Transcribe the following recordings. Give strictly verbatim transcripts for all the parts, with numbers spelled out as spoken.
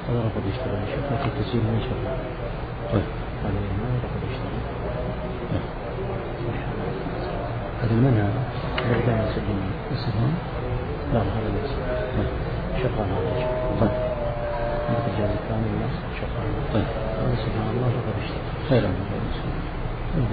هذا رفض يشتغل الشيخ لكن التسجيل ما يشتغل. طيب هذا ما رفض يشتغل. هذا المنع برجع يسجل السفن. لا هذا ليس. شغال هذا الشيء. طيب. عندك الجهاز الثاني الناس شغال. طيب. هذا سبحان الله رفض يشتغل. خيرا من هذا.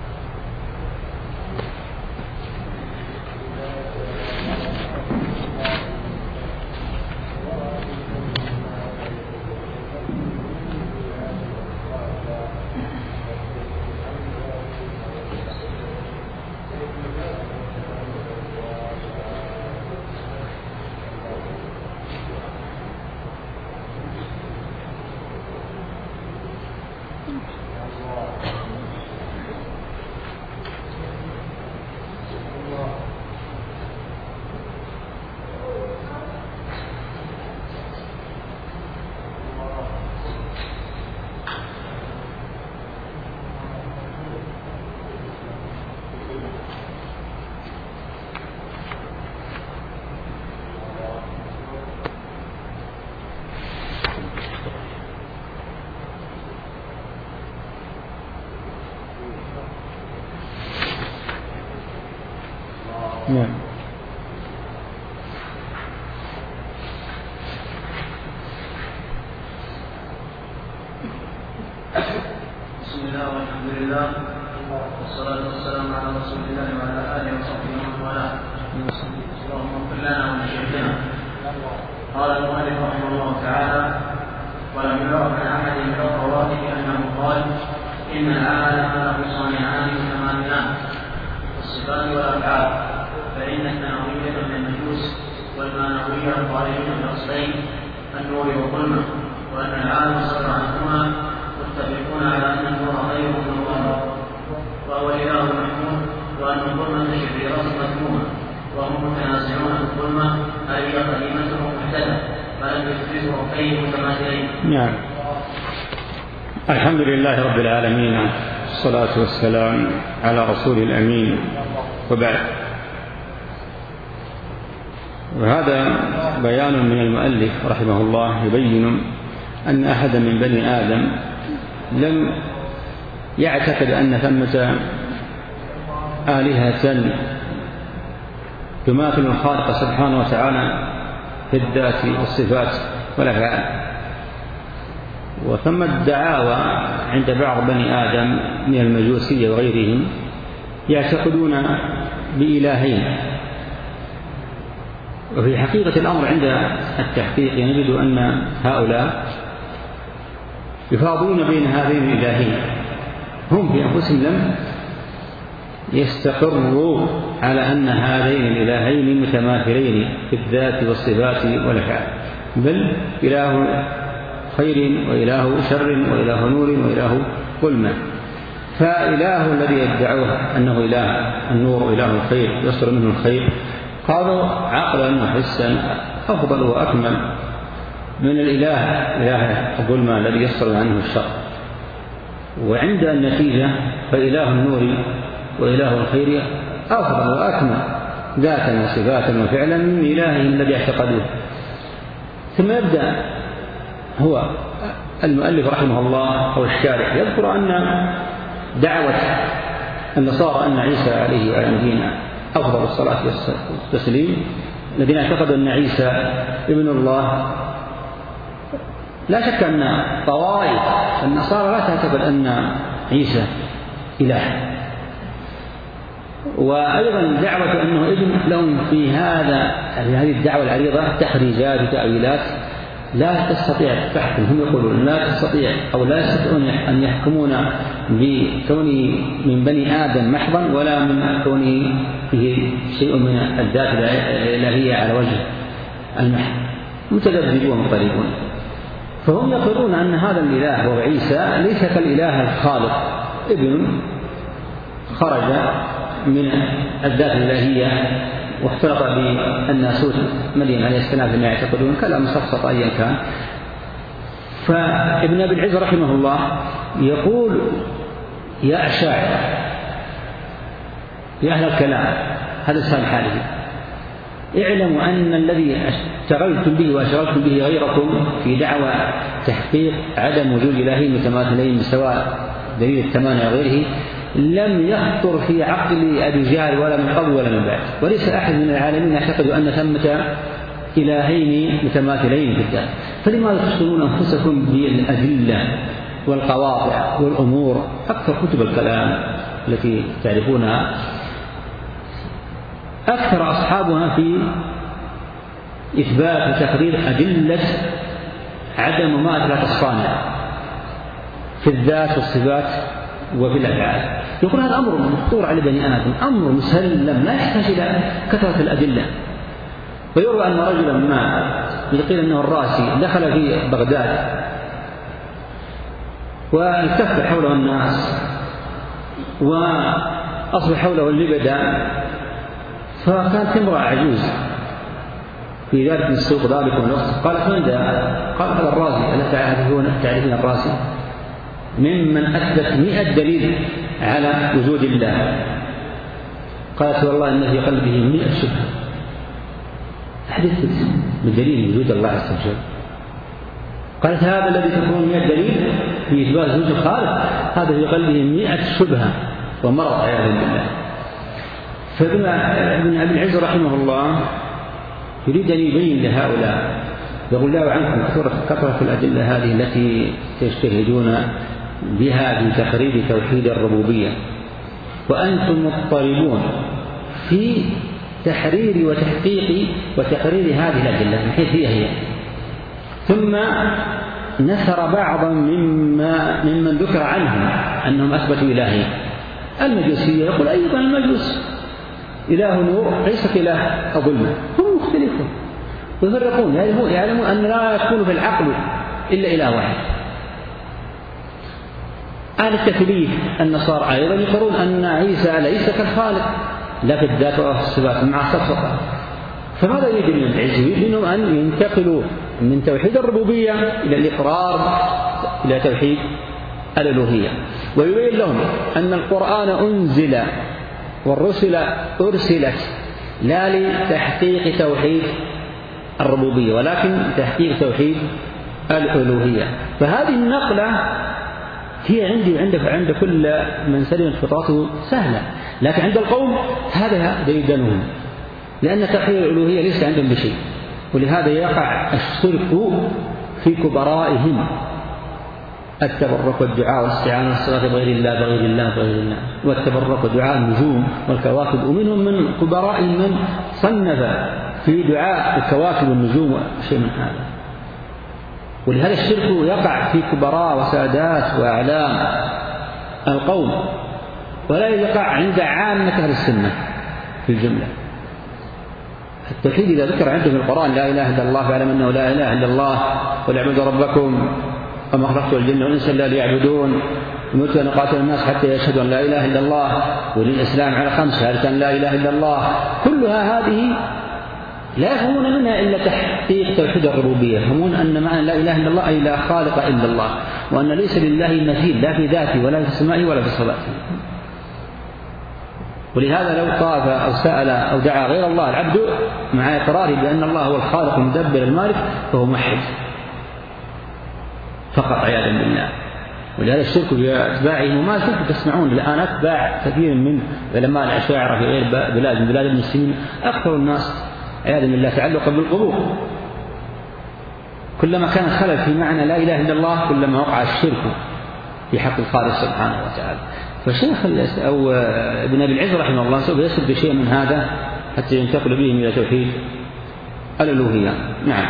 نعم. بسم الله والحمد لله والصلاة والسلام على رسول الله وعلى آله وصحبه ومن والاه. اللهم اغفر لنا ولشيخنا. قال المؤلف رحمه الله تعالى: ولم يعرف عن أحد من الرواتب أنه قال: إن العالم له صانعان متماثلان الصفات والأفعال، فإن الثانوية من المجوس والمانوية الخارجين من الأصلين النور والظلمة، وأن العالم صدر عنهما متفقون على أن النور خير من الظلمة وهو الإله المحمود، وأن الظلمة شريرة مذمومة، وهم متنازعون في الظلمة هل هي قديمة أو محدثة، فلم يثبتوا ربين متماثلين. نعم. الحمد لله رب العالمين، والصلاة والسلام على رسول الأمين، وبعد. وهذا بيان من المؤلف رحمه الله يبين أن أحدا من بني آدم لم يعتقد أن ثمة آلهة تماثل الخالق سبحانه وتعالى في الذات والصفات والأفعال. وثم الدعاوى عند بعض بني آدم من المجوسية وغيرهم يعتقدون بإلهين، وفي حقيقة الأمر عند التحقيق نجد أن هؤلاء يفاضلون بين هذين الإلهين، هم في أنفسهم لم يستقروا على أن هذين الإلهين متماثلين في الذات والصفات والأفعال، بل إله خير وإله شر وإله نور وإله ظلمة. فإله الذي يدعوه أنه إله النور وإله الخير يصدر منه الخير قالوا عقلا وحسا أفضل وأكمل من الإله إله الظلمة الذي يصدر عنه الشر. وعند النتيجة فإله النور وإله الخير أفضل وأكمل ذاتا وصفاتا وفعلا من إله الذي اعتقدوه. ثم يبدأ هو المؤلف رحمه الله أو الشارح يذكر أن دعوة النصارى أن عيسى عليه وعلى نبينا أفضل الصلاة والتسليم الذين اعتقدوا أن عيسى ابن الله، لا شك أن طوائف النصارى لا تعتقد أن عيسى إله. وأيضا دعوة أنه ابن لهم في هذا في هذه الدعوة العريضة تحريزات وتأويلات لا تستطيع التحكم. هم يقولون لا تستطيع أو لا يستطيعون أن يحكمون بكونه من بني آدم محضا ولا من كونه فيه شيء من الذات الإلهية على وجه المحض، متذبذبون ومضطربون. فهم يقولون أن هذا الإله وهو عيسى ليس كالإله الخالق، ابن خرج من الذات الإلهية واختلط بالناسوت مريم عليه السلام فيما يعتقدون، كلام مصفصف أيا كان. فابن أبي العز رحمه الله يقول: يا أشاعرة يا أهل الكلام، هذا السؤال حاله، اعلموا أن الذي اشتغلتم به وأشغلتم به غيركم في دعوى تحقيق عدم وجود إلهين متماثلين بسواء دليل التمانع غيره لم يخطر في عقل أبي جهل ولا من قبل ولا من بعد، وليس أحد من العالمين يعتقد أن ثمة إلهين متماثلين في الذات. فلماذا تشغلون أنفسكم بالأدلة والقواطع والأمور؟ أكثر كتب الكلام التي تعرفونها أكثر أصحابها في إثبات وتقرير أدلة عدم مماثلة الصانع في الذات والصفات وفي الأفعال. يقول هذا أمر مخطور على بني آدم، أمر مسلم لا يحتاج إلى كثرة الأدلة. ويروى أن رجلا ما يقيل أنه الراسي دخل في بغداد والتف حوله الناس وأصبح حوله اللبدة، فكانت امرأة عجوز في ذلك السوق ذلك الوقت قالت من ذا؟ قال هذا الرازي. ألا تعرفين الرازي؟ ممن أثبت مئة دليل على وجود الله. قالت والله إن في قلبه مئة شبهة. حدثت بدليل وجود الله عز وجل. قالت هذا الذي تكون مئة دليل في إثبات وجود الخالق هذا في قلبه مئة شبهة ومرض عياذا بالله. فابن أبي العز رحمه الله يريد أن يبين لهؤلاء، يقول لا عنكم كثرة الأدلة هذه التي تجتهدون بها في تقرير توحيد الربوبية وأنتم مضطربون في تحرير وتحقيق وتقرير هذه الأدلة من حيث هي هي. ثم نثر بعضا مما ممن ذكر عنهم أنهم أثبتوا إلهين. المجوسية يقول أيضا المجوس إله نور ليس إله ظلمة، هم مختلفون ويفرقون، يعلمون أن لا يكون في العقل إلا إله واحد. أهل التثليث النصارى أيضا يقولون أن عيسى ليس كالخالق لا في الذات ولا في الصفات مع الصفقة. فماذا يريد من العز؟ يريد منهم أن ينتقلوا من توحيد الربوبية إلى الإقرار إلى توحيد الألوهية، ويبين لهم أن القرآن أنزل والرسل أرسلت لا لتحقيق توحيد الربوبية ولكن تحقيق توحيد الألوهية. فهذه النقلة هي عندي وعندك وعند كل من سلمت فطرته سهلة، لكن عند القوم هذا ديدنهم، لأن توحيد الألوهية ليس عندهم بشيء، ولهذا يقع الشرك في كبرائهم، التبرك والدعاء والاستعانة والصلاة بغير الله بغير الله بغير الله، والتبرك ودعاء النجوم والكواكب. ومنهم من كبرائهم من صنف في دعاء الكواكب والنجوم شيء من هذا. ولهذا الشرك يقع في كبراء وسادات وأعلام القوم، ولا يقع عند عامة أهل السنة في الجملة. التوحيد إذا ذكر عنده في القرآن لا إله إلا الله فاعلم أنه لا إله إلا الله قل اعبدوا ربكم وما خلقت الجن والإنس إلا ليعبدون أمرت أن أقاتل الناس حتى يشهدوا أن لا إله إلا الله وللإسلام على خمس شهادة أن لا إله إلا الله، كلها هذه لا يفهمون منها إلا تحقيق توحيد الربوبية، يفهمون أن معنى لا إله إلا الله أي لا خالق إلا الله، وأن ليس لله مثيل لا في ذاته ولا في سمائه ولا في صلاته. ولهذا لو طاف أو سأل أو دعا غير الله العبد مع إقراره بأن الله هو الخالق المدبر المالك فهو موحد فقط عياذا بالله. ولهذا الشرك بأتباعه مماثل. تسمعون الآن أتباع كثير من علماء الأشاعرة في غير بلاد من بلاد المسلمين أكثر الناس عياذا بالله تعلقا بالقبور. كلما كان خلل في معنى لا إله إلا الله كلما وقع الشرك في حق الخالق سبحانه وتعالى. فالشيخ أو ابن أبي العز رحمه الله سوف يسرد بشيء من هذا حتى ينتقل بهم إلى توحيد الألوهية. نعم.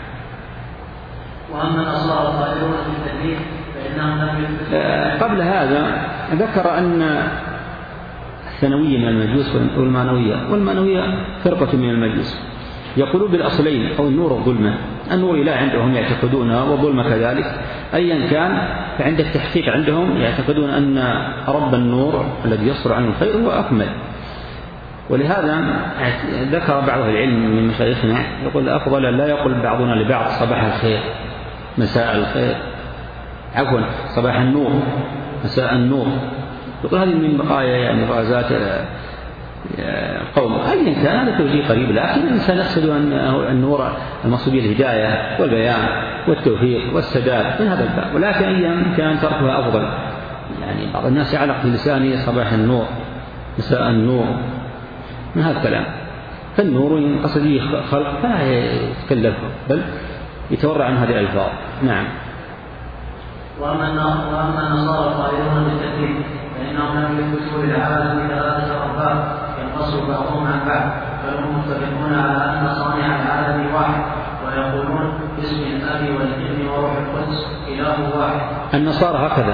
وأما الأصلاح الظاهرون في التدبير فإنهم لم يثبتوا. قبل هذا ذكر أن الثانوية من المجوس والمانوية، والمانوية فرقة من المجوس يقولون بالأصلين أو النور والظلمة. النور إله عندهم يعتقدونها والظلمة كذلك، أيا كان فعند التحقيق عندهم يعتقدون أن رب النور الذي يصدر عنه الخير هو أكمل. ولهذا ذكر بعض العلم من مشايخنا يقول أفضل لا يقول بعضنا لبعض صباح الخير مساء الخير، عفوا صباح النور مساء النور. يقول هذه من بقايا يعني غازات قوم أيا كان هذا توجيه قريب، لكن الإنسان يقصد أن النور المقصود الهداية والبيان والتوفيق والسداد من هذا الباب، ولكن أيا كان تركها أفضل. يعني بعض الناس يعلق في لسانه صباح النور مساء النور من هذا الكلام، فالنور ينقصد به خلق فلا يتكلف بل يتورع عن هذه الألفاظ. نعم. وأما النصارى القائلون بالتكليف فإنهم لم يثبتوا للعالم ثلاثة أرباب ينقصر بعضهم عن بعض، بل هم متفقون على أن صانع العالم واحد، ويقولون باسم الأب والابن وروح القدس إله واحد. النصارى هكذا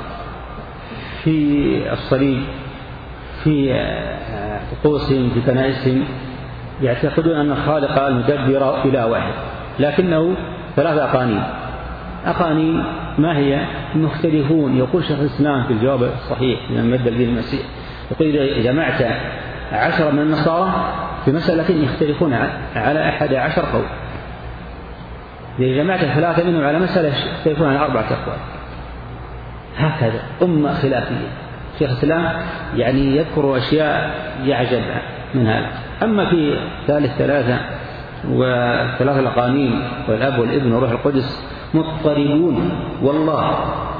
في الصليب في طقوسهم في كنائسهم يعتقدون أن الخالق المدبر إله واحد، لكنه ثلاثة أقانيم. أقانيم ما هي؟ مختلفون. يقول شيخ الإسلام في الجواب الصحيح من مد الدين المسيح، يقول إذا جمعت عشرة من النصارى في مسألة يختلفون على أحد عشر قول، إذا جمعت ثلاثة منهم على مسألة يختلفون على أربعة أقوال. هكذا أمة خلافية. شيخ الإسلام يعني يذكر أشياء يعجب من هذا. أما في ثالث ثلاثة وثلاثة الأقانيم والأب والابن وروح القدس مضطربون. والله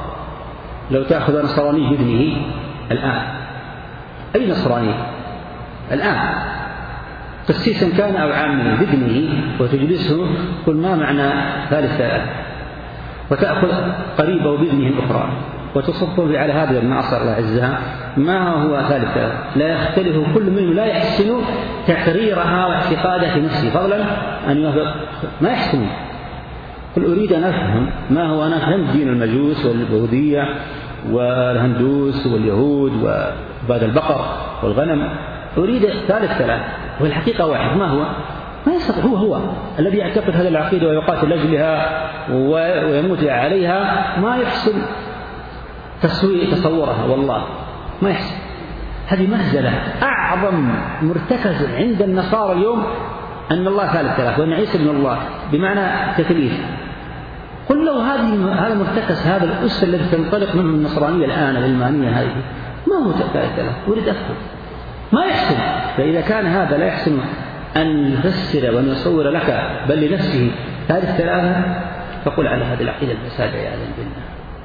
لو تأخذ نصراني بابنه الآن، أي نصراني الآن قسيسا كان أو عامي بابنه وتجلسه قل ما معنى ثالث ثلاثة، وتأخذ قريبه بابنه الأخرى وتصفه على هذا المعصر الله عزها ما هو ثالث ثلاثة، لا يختلف كل منهم، لا يحسن تقريرها واعتقادها في نفسه فضلا أن يوافق، ما يحسن. قل أريد أن أفهم ما هو. أنا فهمت دين المجوس والبوذية والهندوس واليهود وعباد البقر والغنم، أريد ثالث ثلاثة والحقيقة واحد. ما هو؟ ما يستطيع. هو هو الذي يعتقد هذه العقيدة ويقاتل لأجلها ويموت عليها ما يحسن تسوي تصورها، والله ما يحسن. هذه مهزلة. أعظم مرتكز عند النصارى اليوم أن الله ثالث ثلاثة وأن عيسى ابن الله بمعنى تكليف. قل له هذه هذا مرتكز، هذا الأس الذي تنطلق منه النصرانية الآن العلمانية هذه ما هو ثالث ثلاثة، أريد أفهم ما يحسن. فإذا كان هذا لا يحسن أن يفسر وأن يصور لك بل لنفسه ثالث ثلاثة فقل على هذه العقيدة الفساد يا أعلم بالله.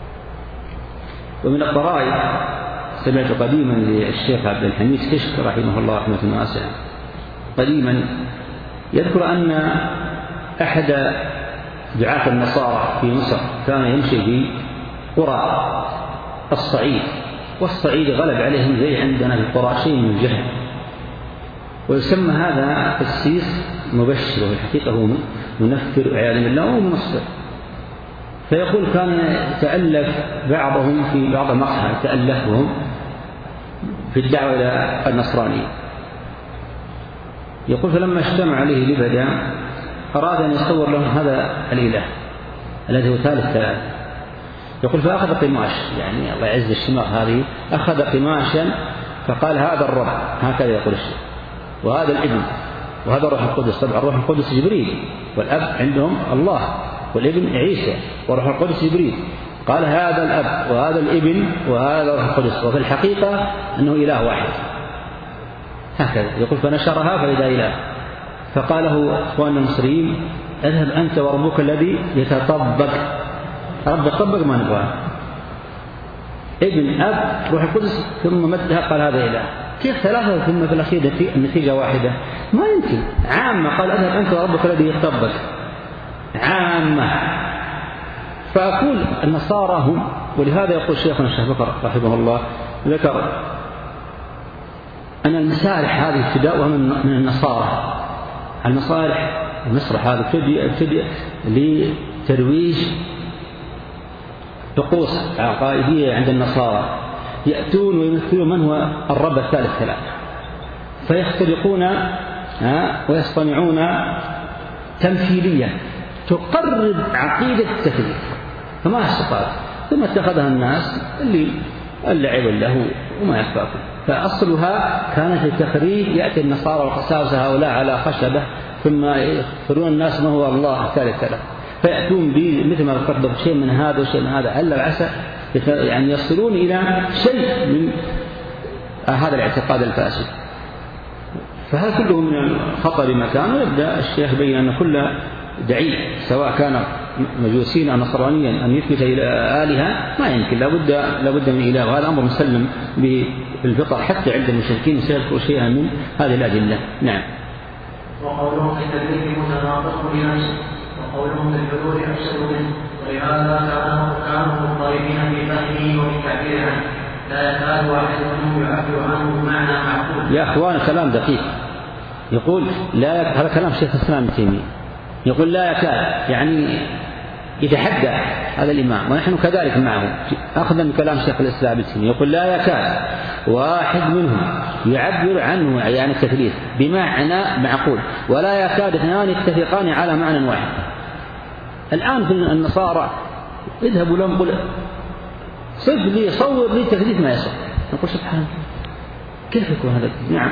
ومن الضرائب سمعت قديما للشيخ عبد الحميد كشك رحمه الله رحمة واسعة قديما يذكر أن أحد دعاة النصارى في مصر كان يمشي في قرى الصعيد، والصعيد غلب عليهم زي عندنا في القرى شيء من الجهل، ويسمى هذا قسيس مبشر وفي الحقيقة هو منفر والعياذ بالله ومنصر. فيقول كان يتألف بعضهم في بعض مقهى يتألفهم في الدعوة إلى النصرانية. يقول فلما اجتمع عليه لبدا أراد أن يصور لهم هذا الإله الذي هو ثالث ثلاثة. يقول فأخذ قماش، يعني الله يعز الشماغ هذه، أخذ قماشا فقال هذا الرب، هكذا يقول الشيخ، وهذا الابن وهذا الروح القدس. طبعا الروح القدس جبريل، والأب عندهم الله، والابن عيسى، وروح القدس جبريل. قال هذا الأب وهذا الابن وهذا الروح القدس، وفي الحقيقة أنه إله واحد. هكذا يقول فنشرها فإذا إله. فقال له أخواننا المصريين اذهب أنت وربك الذي يتطبق. رب يطبق ما نبغاه، ابن أب روح القدس، ثم مدها قال هذا إله. كيف ثلاثة ثم في الأخير النتيجة واحدة؟ ما يمكن. عامة قال اذهب أنت وربك الذي يطبق، عامة. فأقول النصارى هم، ولهذا يقول شيخنا الشيخ بكر رحمه الله ذكر أن المسارح هذه ابتداؤها من النصارى. المصالح مصر هذا ابتدأ لترويج طقوس عقائدية عند النصارى، يأتون ويمثلون من هو الرب الثالث ثلاثة، فيختلقون ويصطنعون تمثيلية تقرب عقيدة التثليث فما استطاعت، ثم اتخذها الناس اللي اللعب له وما يكفاكم. فأصلها كانت التخريج، يأتي النصارى وقساوسة هؤلاء على خشبة ثم يخبرون الناس ما هو الله الثالث ثلاثة، فيأتون مثل ما ذكرت شيء من هذا وشيء من هذا، هل العسى يعني يصلون إلى شيء من هذا الاعتقاد الفاسد. فهذا كله من الخطر مكان. ويبدأ الشيخ يبين أن كل دعي سواء كان مجوسين أو نصرانيا أن يثبت إلى آلهة ما يمكن، لابد لابد من إله، وهذا أمر مسلم بالفطر حتى عند المشركين سيذكر شيئا من هذه الأدلة. نعم. وقولهم في التدريب متناقض بنفسه، وقولهم في الحلول أفسد منه، ولهذا كانوا كانوا مضطربين في فهمه وبالتعبير عنه، لا يكاد واحد منهم يعبر عنه بمعنى معقول. يا أخوان كلام دقيق، يقول لا يك... هذا كلام شيخ الإسلام ابن تيمية، يقول لا يكاد يعني يتحدى هذا الإمام، ونحن كذلك معه أخذا من كلام شيخ الإسلام ابن تيمية، يقول لا يكاد واحد منهم يعبر عنه يعني التثليث بمعنى معقول، ولا يكاد اثنان يتفقان على معنى واحد. الآن في النصارى اذهبوا لهم قل صف لي صور لي تثليث ما يصح، نقول سبحان الله كيف يكون هذا؟ نعم.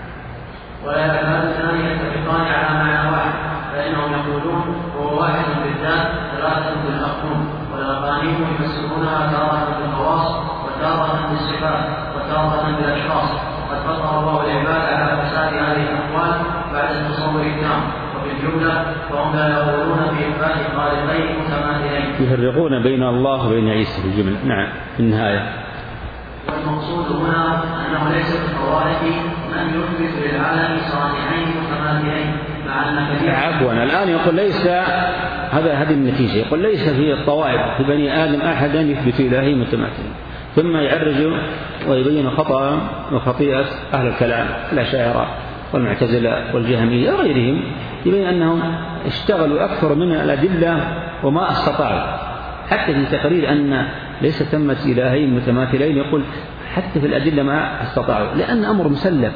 ولا يكاد اثنان يتفقان على معنى واحد، فإنهم يقولون هو واحد بالذات ثلاثة بالأقنوم، والأقانيم يفسرونها تارة بالخواص وتارة بالصفات وتارة بالأشخاص، قد فطر الله العباد على فساد هذه الأقوال بعد التصور التام. وفي الجملة فهم لا يقولون في إثبات خالقين متماثلين، يفرقون بين الله وبين عيسى في الجملة. نعم في النهاية. والمقصود هنا أنه ليس بالطوائف من يثبت للعالم صانعين متماثلين، مع أن كثير عفوا الآن يقول ليس هذا هذه النتيجة، يقول ليس في الطوائف في بني آدم أحدا يثبت إلهي متماثلين، ثم يعرج ويبين خطأ وخطيئة أهل الكلام الأشاعرة والمعتزلة والجهمية وغيرهم، يبين أنهم اشتغلوا أكثر من الأدلة وما استطاعوا، حتى في تقرير أن ليس ثمة إلهين متماثلين يقول حتى في الأدلة ما استطاعوا، لأن أمر مسلم.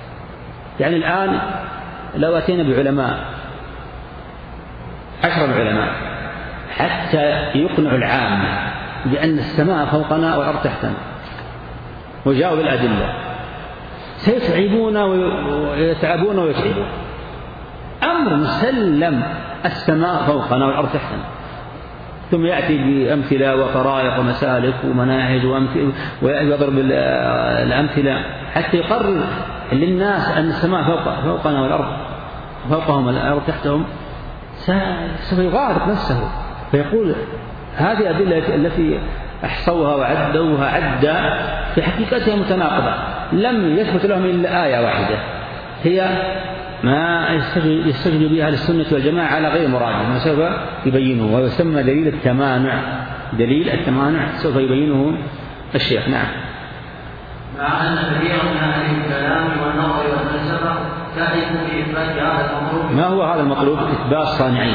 يعني الآن لو أتينا بعلماء عشر العلماء حتى يقنعوا العامة بأن السماء فوقنا والأرض تحتنا وجاءوا بالأدلة سيتعبون ويتعبون ويتعبون. أمر مسلم السماء فوقنا والأرض تحتنا، ثم يأتي بأمثلة وطرائق ومسالك ومناهج ويضرب الأمثلة حتى يقرر للناس أن السماء فوق فوقنا والأرض فوقهم الأرض تحتهم، سوف يغارق نفسه فيقول هذه الأدلة التي أحصوها وعدوها عدا في حقيقتها متناقضة، لم يثبت لهم إلا آية واحدة هي ما يستجد بها السنة والجماعة على غير مراد، ما سوف يبينه ويسمى دليل التمانع. دليل التمانع سوف يبينه الشيخ. نعم. مع أن كثيرا من أهل الكلام والنظر والفلسفة تعرف في إثبات هذا المطلوب. ما هو هذا المطلوب؟ إثبات صانعين،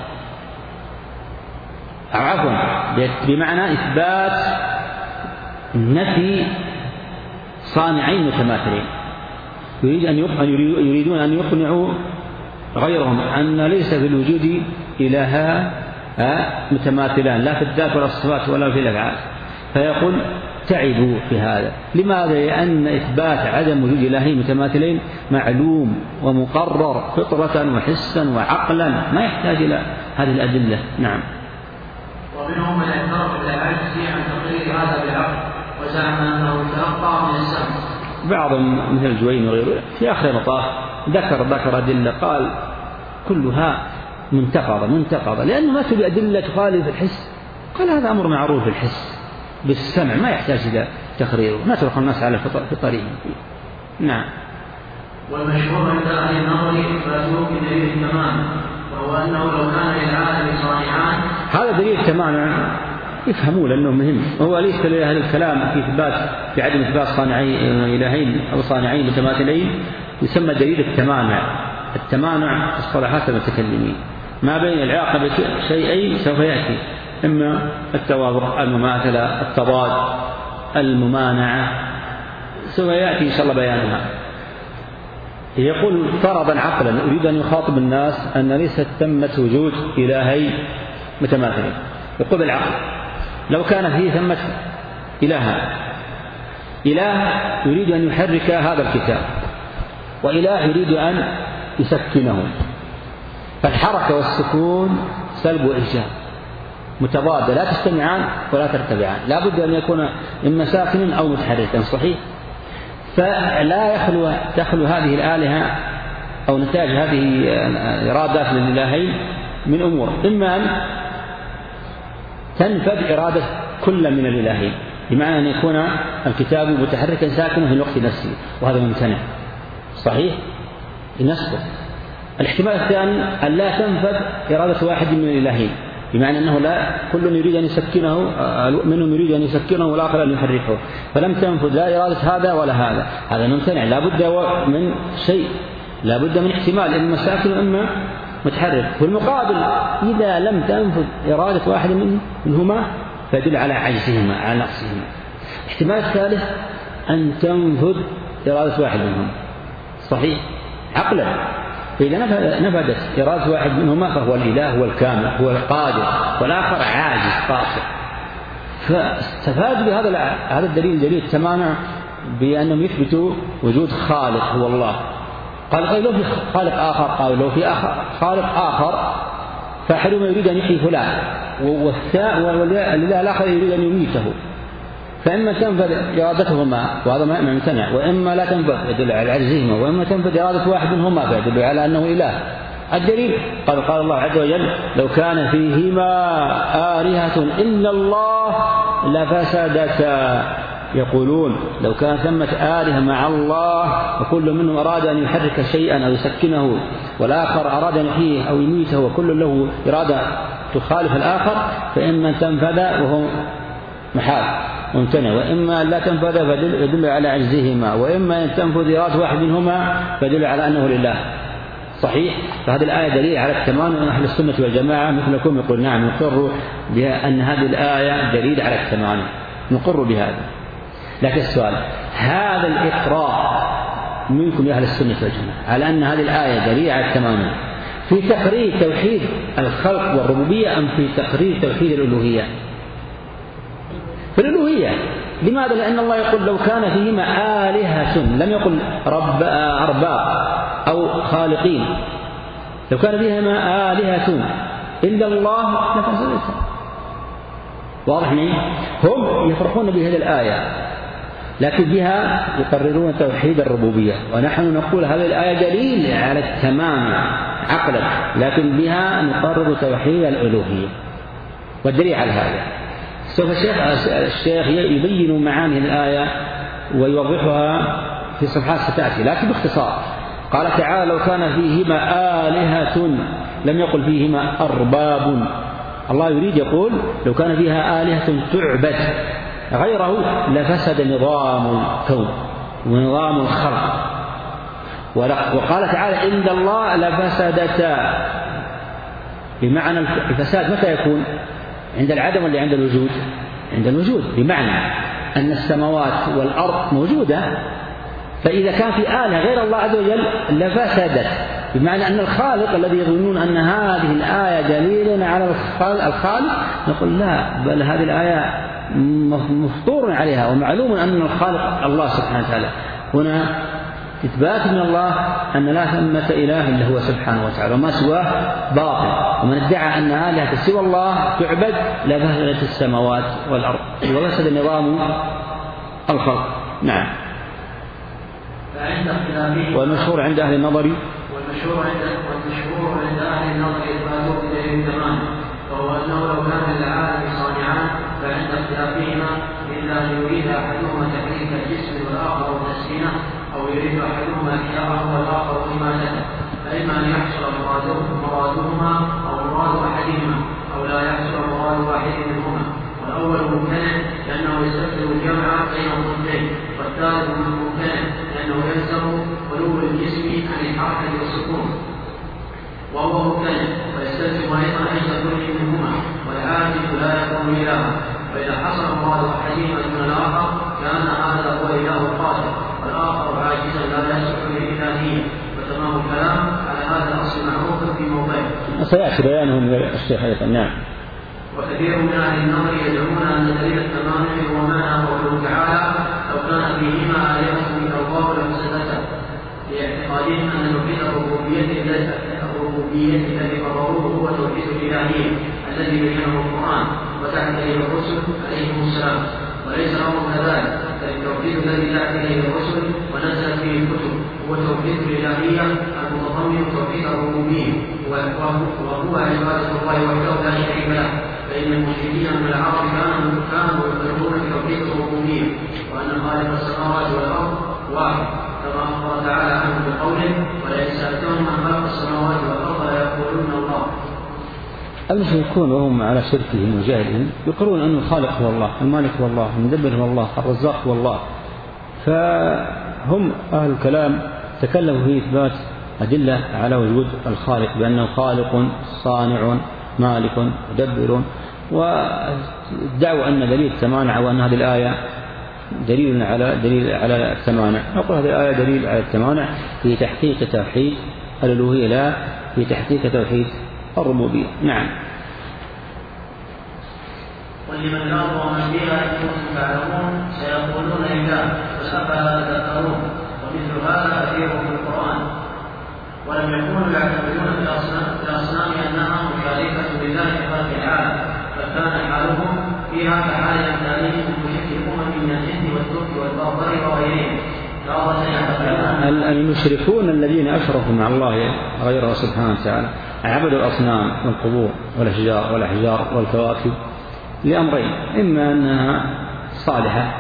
عفوا بمعنى إثبات نفي صانعين متماثلين. يريد أن يريدون أن يقنعوا غيرهم أن ليس في الوجود إلها متماثلان لا في الذات ولا الصفات ولا في الأفعال، فيقول تعبوا في هذا. لماذا؟ لأن إثبات عدم وجود إلهين متماثلين معلوم ومقرر فطرة وحسا وعقلا، ما يحتاج إلى هذه الأدلة. نعم. ومنهم من اعترف بالعجز عن تقرير هذا بالعقل وزعم أنه يتلقى من السمع. بعضهم مثل الجويني وغيره في آخر المطاف ذكر ذكر أدلة قال كلها منتقضة منتقضة لأنه ما تبي أدلة تخالف الحس، قال هذا أمر معروف الحس بالسمع ما يحتاج إلى تقريره، نترك الناس على فطرهم. نعم. والمشهور عند أهل النظر إثباته بدليل التمام، وهو أنه لو كان للعالم صانعان. هذا دليل التمام يفهموا لأنه مهم، هو ليس لأهل الكلام في إثبات في عدم إثبات صانعين إلهين أو صانعين متماثلين، يسمى دليل التمانع. التمانع اصطلاحات المتكلمين ما بين العلاقة بشيئين سوف يأتي، إما التوافق المماثلة التضاد الممانعة، سوف يأتي إن شاء الله بيانها. يقول فرضا عقلا يريد أن يخاطب الناس أن ليست ثمة وجود إلهي متماثلين، يقول بالعقل لو كان فيه ثمة إلها إله يريد أن يحرك هذا الكتاب وإله يريد أن يسكنه، فالحركة والسكون سلب وإيجاب متضادة لا تجتمعان ولا ترتبعان، لا بد أن يكون إما ساكنا أو متحركا. صحيح؟ فلا يخلو تخلو هذه الآلهة أو نتاج هذه إرادات للإلهين من أمور، إما أن تنفذ إرادة كل من الإلهين، بمعنى أن يكون الكتاب متحركا ساكنا في الوقت نفسه، وهذا ممتنع صحيح نسبه. الاحتمال الثاني أن لا تنفذ إرادة واحد من الإلهين، بمعنى أنه لا كل يريد أن يسكنه، منهم يريد أن يسكنه والآخر أن يحركه، فلم تنفذ لا إرادة هذا ولا هذا، هذا ممتنع. لا بد من شيء، لا بد من احتمال، إما ساكن وإما متحرك. في المقابل إذا لم تنفذ إرادة واحد منهما فيدل على عجزهما، على نقصهما. الاحتمال الثالث أن تنفذ إرادة واحد منهم صحيح عقلا، فإذا نفذت إرادة واحد منهما فهو الإله، هو الكامل، هو القادر، والآخر عاجز قاصر. فاستفادوا بهذا هذا الدليل دليل التمانع بأنهم يثبتوا وجود خالق هو الله. قال قال لو في خالق آخر، قال لو في آخر خالق آخر فأحدهما يريد أن يحيي فلان والإله الآخر يريد أن يميته، فإما تنفذ إرادتهما وهذا ما ممتنع، وإما لا تنفذ يدل على عجزهما، وإما تنفذ إرادة واحد منهما فيدل على أنه إله. الدليل قال قال الله عز وجل لو كان فيهما آلهة إلا الله لفسدتا، يقولون لو كان ثمة آلهة مع الله وكل منهم أراد أن يحرك شيئا أو يسكنه والآخر أراد أن يحييه أو يميته وكل له إرادة تخالف الآخر، فإما تنفذ وهو محال ممتنع، وإما لا تنفذ فيدل على عجزهما، وإما أن تنفذ إرادة واحد منهما فيدل على أنه لله صحيح. فهذه الآية دليل على التمانع. أهل السنة والجماعة مثلكم يقول نعم نقر بأن هذه الآية دليل على التمانع، نقر بهذا. لكن السؤال هذا الإقرار منكم يا أهل السنة والجماعة على أن هذه الآية دليل على التمانع في تقرير توحيد الخلق والربوبية أم في تقرير توحيد الألوهية؟ في الألوهية. لماذا؟ لأن الله يقول لو كان فيهما آلهة، لم يقل رب أرباب أو خالقين، لو كان فيهما آلهة إلا الله لفسدتا. واضح معي؟ هم يفرحون بهذه الآية لكن بها يقررون توحيد الربوبية، ونحن نقول هذه الآية دليل على التمام عقلا، لكن بها نقرر توحيد الألوهية. والدليل على هذا سوف الشيخ الشيخ يبين معاني الآية ويوضحها في صفحات ستأتي، لكن باختصار. قال تعالى لو كان فيهما آلهة، لم يقل فيهما أرباب. الله يريد يقول لو كان فيها آلهة تعبد غيره لفسد نظام الكون ونظام الخلق. وقال تعالى إن الله لفسدتا، بمعنى الفساد متى يكون؟ عند العدم ولا عند الوجود؟ عند الوجود، بمعنى أن السماوات والأرض موجودة، فإذا كان في آلهة غير الله عز وجل لفسدت، بمعنى أن الخالق الذي يظنون أن هذه الآية دليل على الخالق، نقول لا، بل هذه الآية مفطور عليها ومعلوم أن الخالق الله سبحانه وتعالى. هنا إثبات من الله أن لا ثمة إله إلا هو سبحانه وتعالى، وما سواه باطل. ومن ادعى أن آلهة سوى الله تعبد لفسدت السماوات والأرض وفسد نظام الخلق. نعم. والمشهور عند أهل النظر والمشهور عند والمشهور عند أهل النظر إثباته بدليل تمام، فهو أنه لو كان للعالم صانعان فعند اختلافهما إلا أن يريد أحدهما تحريك الجسم والآخر تسكينه، أو يريد أحدهما إحياءه والآخر إماتته، فإما أن يحصل مرادهما أو مراد أحدهما، أو لا يحصل مراد واحد منهما. والأول ممتنع لأنه يستلزم الجمع بين الضدين، والثالث ممتنع لأنه يلزم خلو الجسم عن الحركة والسكون، وهو ممتنع ويستلزم أيضا عجز كل منهما، والعاجز لا يكون إلها. فإذا حصل مراد أحدهما دون الآخر كان هذا هو إله القادر، والآخر عاجزا لا يصلح للإلهية. وتمام الكلام على هذا الأصل معروف في موضعه، وسيأتي بيانه من الشيخ أيضا. نعم. وكثير من أهل النظر يدعون أن دليل التمام هو معنى قوله تعالى لو كان فيهما آلهة من الله لفسدتا، لاعتقادهم أن توحيد الربوبية الربوبية الذي قرروه هو توحيد الإلهية الذي بينه القرآن وتحت إليه الرسل عليهم السلام. وليس أمر كذلك، فالتوحيد الذي جاءت إليه الرسل ونزلت فيه الكتب هو توحيد الإلهية المتضمن توحيد الربوبية، وهو عبادة الله وحده لا شريك له. فإن المشركين من العرب كانوا كانوا يؤمنون بتوحيد الربوبية وأن خالق السماوات والأرض واحد، كما أخبر تعالى عنه بقوله: ولئن سألتهم من خلق السماوات والأرض ليقولون الله. المشركون وهم على شركهم وجهلهم يقرون أن الخالق هو الله، المالك هو الله، المدبر هو الله، الرزاق هو الله. فهم أهل الكلام تكلموا في إثبات أدلة على وجود الخالق بأنه خالق صانع مالك مدبر، وادعوا أن دليل التمانع وأن هذه الآية دليل على دليل على التمانع. نقول هذه الآية دليل على التمانع في تحقيق توحيد الألوهية لا في تحقيق توحيد الربوبية. نعم. ولمن الأرض ومن فيها إن كنتم تعلمون سيقولون لله فأفلا تذكرون. ومثل هذا كثير في القرآن. ولم يكونوا يعتقدون في الأصنام أنها مشاركة لله في خلق العالم، بل كان حالهم فيها كحال أمثالهم مشرك أمم من الجن والترك والبربر وغيرهم. المشركون الذين أشركوا مع الله غيره سبحانه وتعالى عبدوا الأصنام والقبور والأشجار والأحجار والكواكب لأمرين: إما أنها صالحة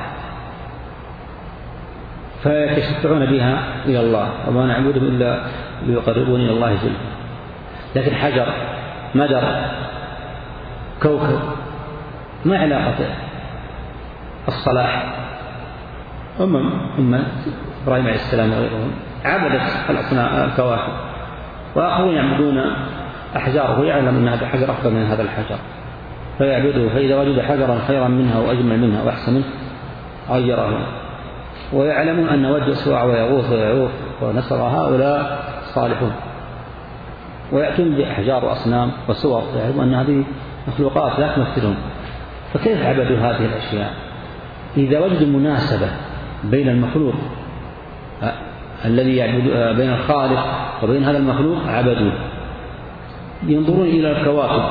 فيتشفعون بها إلى الله وما نعبدهم إلا ليقربون إلى الله جل، لكن حجر مدر كوكب ما علاقة الصلاح. أمم أمة إبراهيم عليه السلام وغيرهم عبدت الأصنام الكواكب، وآخرون يعبدون أحجار ويعلم أن هذا الحجر أفضل من هذا الحجر فيعبده، فإذا وجد حجرا خيرا منها وأجمل منها وأحسن منه غيره، ويعلمون أن ود وسواع ويغوث ويعوق ونصر هؤلاء صالحون، ويأتون بأحجار وأصنام وصور يعلمون أن هذه مخلوقات لا تمثلهم. فكيف عبدوا هذه الأشياء؟ إذا وجدوا مناسبة بين المخلوق الذي يعبد بين الخالق وبين هذا المخلوق عبدوه. ينظرون إلى الكواكب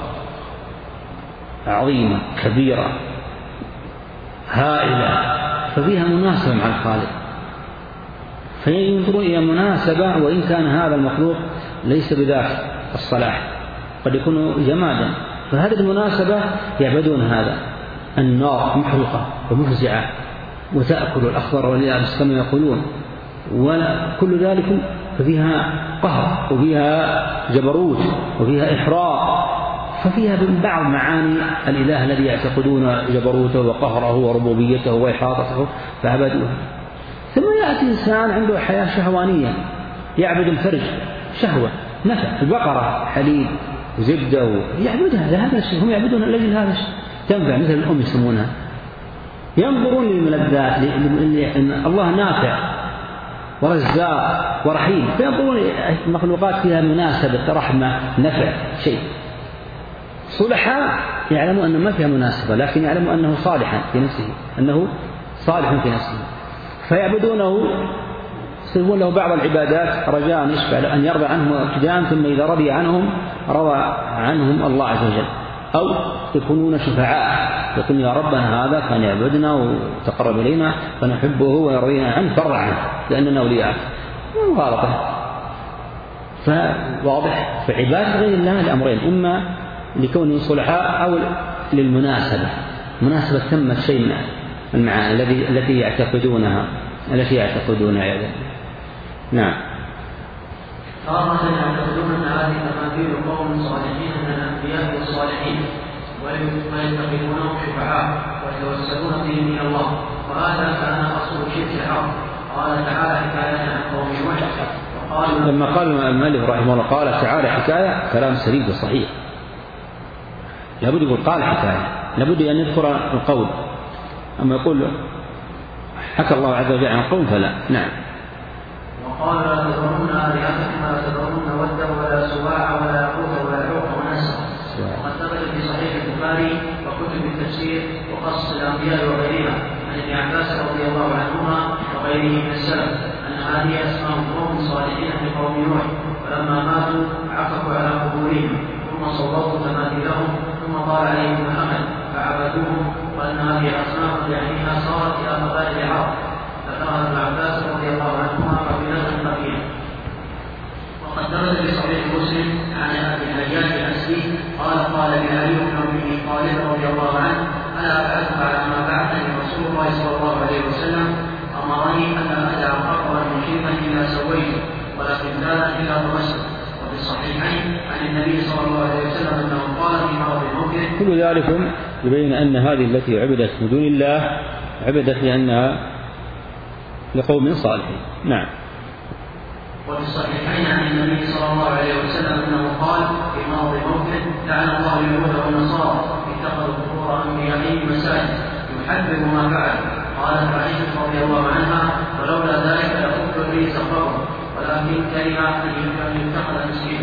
عظيمة كبيرة هائلة ففيها مناسبة مع الخالق، فينظرون إلى مناسبة وإن كان هذا المخلوق ليس بذاك الصلاح، قد يكون جمادا، فهذه المناسبة يعبدون هذا. النار محرقة ومفزعة وتأكل الأخضر واليابس كما يقولون، وكل ذلك ففيها قهر وفيها جبروت وفيها إحراق، ففيها من بعض معاني الإله الذي يعتقدون جبروته وقهره وربوبيته وإحاطته فعبدوه. ثم يأتي إنسان عنده حياة شهوانية يعبد الفرج شهوة نفع، البقرة حليب وزبدة يعبدها لهذا الشيء، هم يعبدون الذي هذا الشيء تنفع مثل الأم يسمونها. ينظرون للملذات لأن الله نافع ورزاق ورحيم، فينظرون المخلوقات فيها مناسبة رحمة نفع شيء. صلحاء يعلموا أن ما فيها مناسبة، لكن يعلموا أنه صالحا في نفسه، أنه صالح في نفسه، فيعبدونه يسلمون له بعض العبادات رجاء يشفع أن يرضى عنهم ابتداء، ثم إذا رضي عنهم رضى عنهم الله عز وجل. أو يكونون شفعاء يقول يا ربنا هذا كان يعبدنا وتقرب إلينا فنحبه ويرضينا عنه فرض عنه لأننا أولياء، مغالطة. فواضح في عبادة غير الله الأمرين: إما لكونهم صلحاء أو للمناسبة، مناسبة تمت شيء من المعاني الذي التي يعتقدونها التي يعتقدونها يعني. نعم. تارة يعتقدون أن هذه التماثيل قوم صالحين من الأنبياء والصالحين ويتخذونهم شفعاء ويتوسلون بهم إلى الله، وهذا كان أصل الشرك الحق. قال تعالى حكاية عن قوم نوح. لما قال المؤلف رحمه الله قال تعالى حكاية، كلام سليم وصحيح، لابد يقول قال حكاية، لابد أن يذكر القول. أما يقول حكى الله عز وجل عن قوم فلا. نعم. وقال لا تذرون آلهتكم ولا تذرون ودا ولا سواع ولا يغوث ولا يعوق ونسر. وقد ثبت في صحيح البخاري وكتب التفسير وقصص الأنبياء وغيرها عن ابن عباس رضي الله عنهما وغيره من السلف أن هذه أسماء قوم صالحين من قوم نوح، فلما ماتوا عكفوا على قبورهم ثم صوروا تماثيلهم ثم طال عليهم الأمل فعبدوهم، وأن هذه أصنام ذكرها ابن عباس رضي الله عنهما قبيلة قبيلة. وقد ثبت في صحيح مسلم عن ابي الحجاج الاسدي قال قال لي علي بن ابي طالب رضي الله عنه الا ابعثك على ما بعثني رسول الله صلى الله عليه وسلم امرني ان ادع قبرا مشركا الا سويته ولا تمثالا الا طمسته. وفي الصحيحين عن النبي صلى الله عليه وسلم انه قال في مرض موته. كل ذلك يبين ان هذه التي عبدت من دون الله عبدت لانها لقوم صالحين. نعم. وفي الصحيحين عن النبي صلى الله عليه وسلم انه قال في مرض موته لعن الله اليهود والنصارى اتخذوا قبور انبيائهم مساجد يحذر ما فعل. قالت عائشه رضي الله عنها ولولا ذلك لقلت الريس قبره ولكن كره ان يتخذ مسجدا.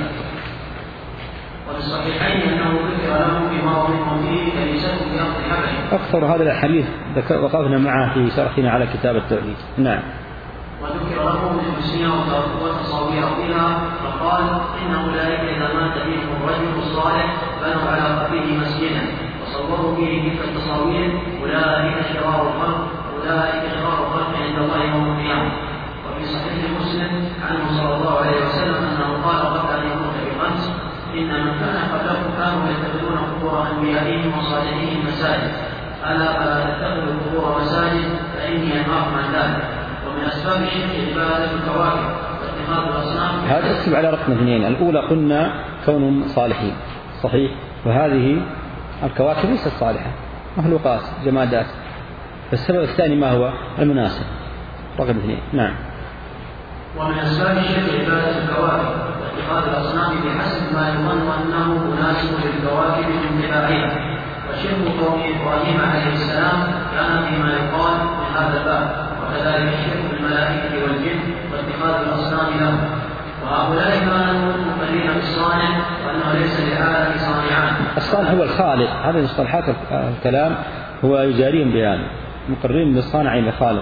وفي الصحيحين انه ذكر له في مرض موته كنيسته في ارض حبشه. اكثر هذا الاحاديث وقفنا معه في شرحنا على كتاب التوحيد. نعم. وذكر له بالحسنى وتصاوير فيها فقال ان اولئك اذا مات فيهم الرجل الصالح بنوا على قبره مسجدا وصوروا فيه تلك التصاوير اولئك شرار الخلق اولئك شرار الخلق عند الله يوم القيامه. وفي صحيح مسلم عنه صلى الله عليه وسلم انه قال قبل ان يموت بخمس ان من كان قبلكم كانوا يتخذون قبور انبيائهم وصالحين مساجد الا فلا تتخذوا القبور مساجد فاني انهاكم عن ذلك. ومن أسباب الشرك عبادة الكواكب واتخاذ الأصنام. هذا اكتب على رقم اثنين. الأولى قلنا كونهم صالحين صحيح، وهذه الكواكب ليست صالحة مخلوقات جمادات. فالسبب الثاني ما هو؟ المناسب. رقم اثنين. نعم. ومن أسباب الشرك عبادة الكواكب واتخاذ الأصنام بحسب ما يظن أنه مناسب للكواكب من اتباعها. وشرك قوم إبراهيم عليه السلام كان فيما يقال من هذا الباب. وكذلك الشرك بالملائكة والجن واتخاذ الأصنام لهم. وهؤلاء كانوا مقرين بالصانع وأنه ليس للعالم صانعان. الصانع هو الخالق. هذه مصطلحات الكلام هو يجاريهم بهذا مقرين بالصانع إلى خالق.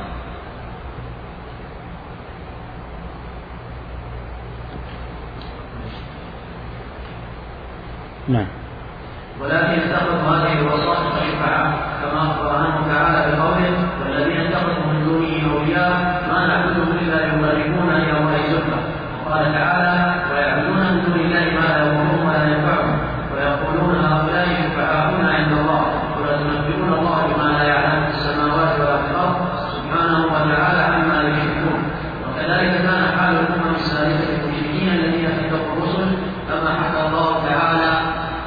نعم. ولكن اتخذوا هذه الوسائط شفعاء كما أخبر عنه تعالى بقوله والذين اتخذوا من دونه أولياء ما نعبدهم إلا يقربونا إلى الله زلفى. وقال تعالى ويعبدون من دون الله ما لا يضرهم ولا ينفعهم ويقولون هؤلاء شفعاؤنا عند الله ولا تنبئون الله بما لا يعلم في السماوات ولا في الأرض سبحانه وتعالى عما يشركون. وكذلك كان حال الأمم السابقة المشركين الذين كذبوا الرسل كما حكى الله تعالى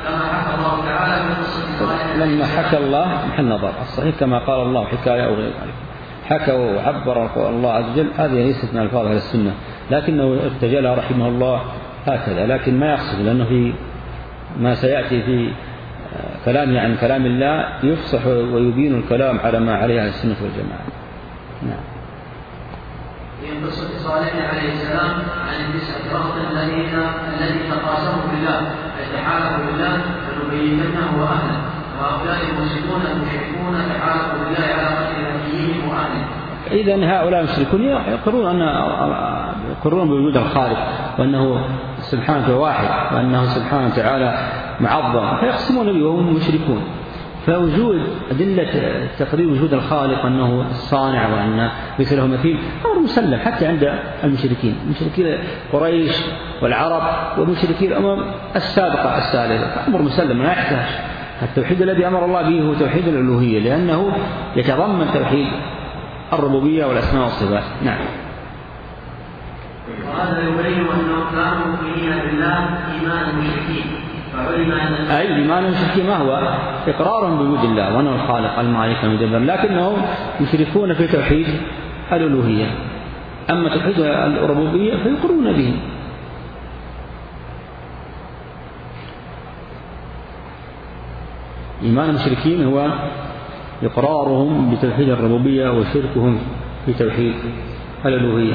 لما حكى الله محل نظر الصحيح كما قال الله حكاية أو غير ذلك. حكى وعبر الله عز وجل هذه ليست من ألفاظ أهل السنة لكنه ارتجلها رحمه الله هكذا. لكن ما يقصد لأنه في ما سيأتي في كلامه عن كلام الله يفصح ويبين الكلام على ما عليه أهل السنة والجماعة. نعم. في قصة صالح عليه السلام عن التسعة رهط الذين الذي تقاسموا بالله يتحالفوا بالله فنبيننه وأهله. وهؤلاء المشركون المشركون تحالفوا بالله على قتل نبيهم وأهله. إذن هؤلاء المشركون يقرون أن يقرون بوجود الخالق وأنه سبحانه واحد وأنه سبحانه وتعالى معظم فيقسمون به وهم مشركون. فوجود أدلة تقرير وجود الخالق أنه الصانع وأنه ليس له مثيل أمر مسلم حتى عند المشركين مشركين قريش والعرب ومشركين الأمم السابقة السالفة. أمر مسلم لا يحتاج. التوحيد الذي أمر الله به هو توحيد الألوهية لأنه يتضمن توحيد الربوبية والأسماء والصفات. نعم. وهذا يبين أنهم كانوا مؤمنين بالله إيمان المشركين. أي إيمان المشركين ما هو إقرار بوجود الله وأنه الخالق المالك المدبر لكنهم يشركون في توحيد الألوهية. أما توحيد الربوبية فيقرون به. إيمان المشركين هو إقرارهم بتوحيد الربوبية وشركهم في توحيد الألوهية.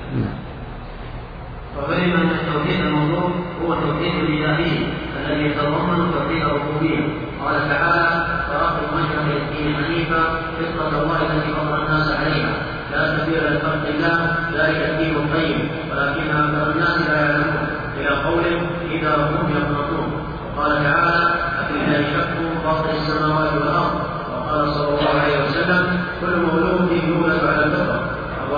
وبين أن التوحيد الموضوع هو توحيد الإلهي الذي يتضمن توحيد الربوبية. قال تعالى فرأت المشرق يأتيه حنيفا فطرة الله التي فطر الناس عليها لا تبديل لخلق الله ذلك الدين القيم ولكن أكثر الناس لا يعلمون إلى قوله إذا هم يقنطون. وقال تعالى أفي الله شك فاطر السماوات والأرض. وقال صلى الله عليه وسلم كل مولود يولد على الفطرة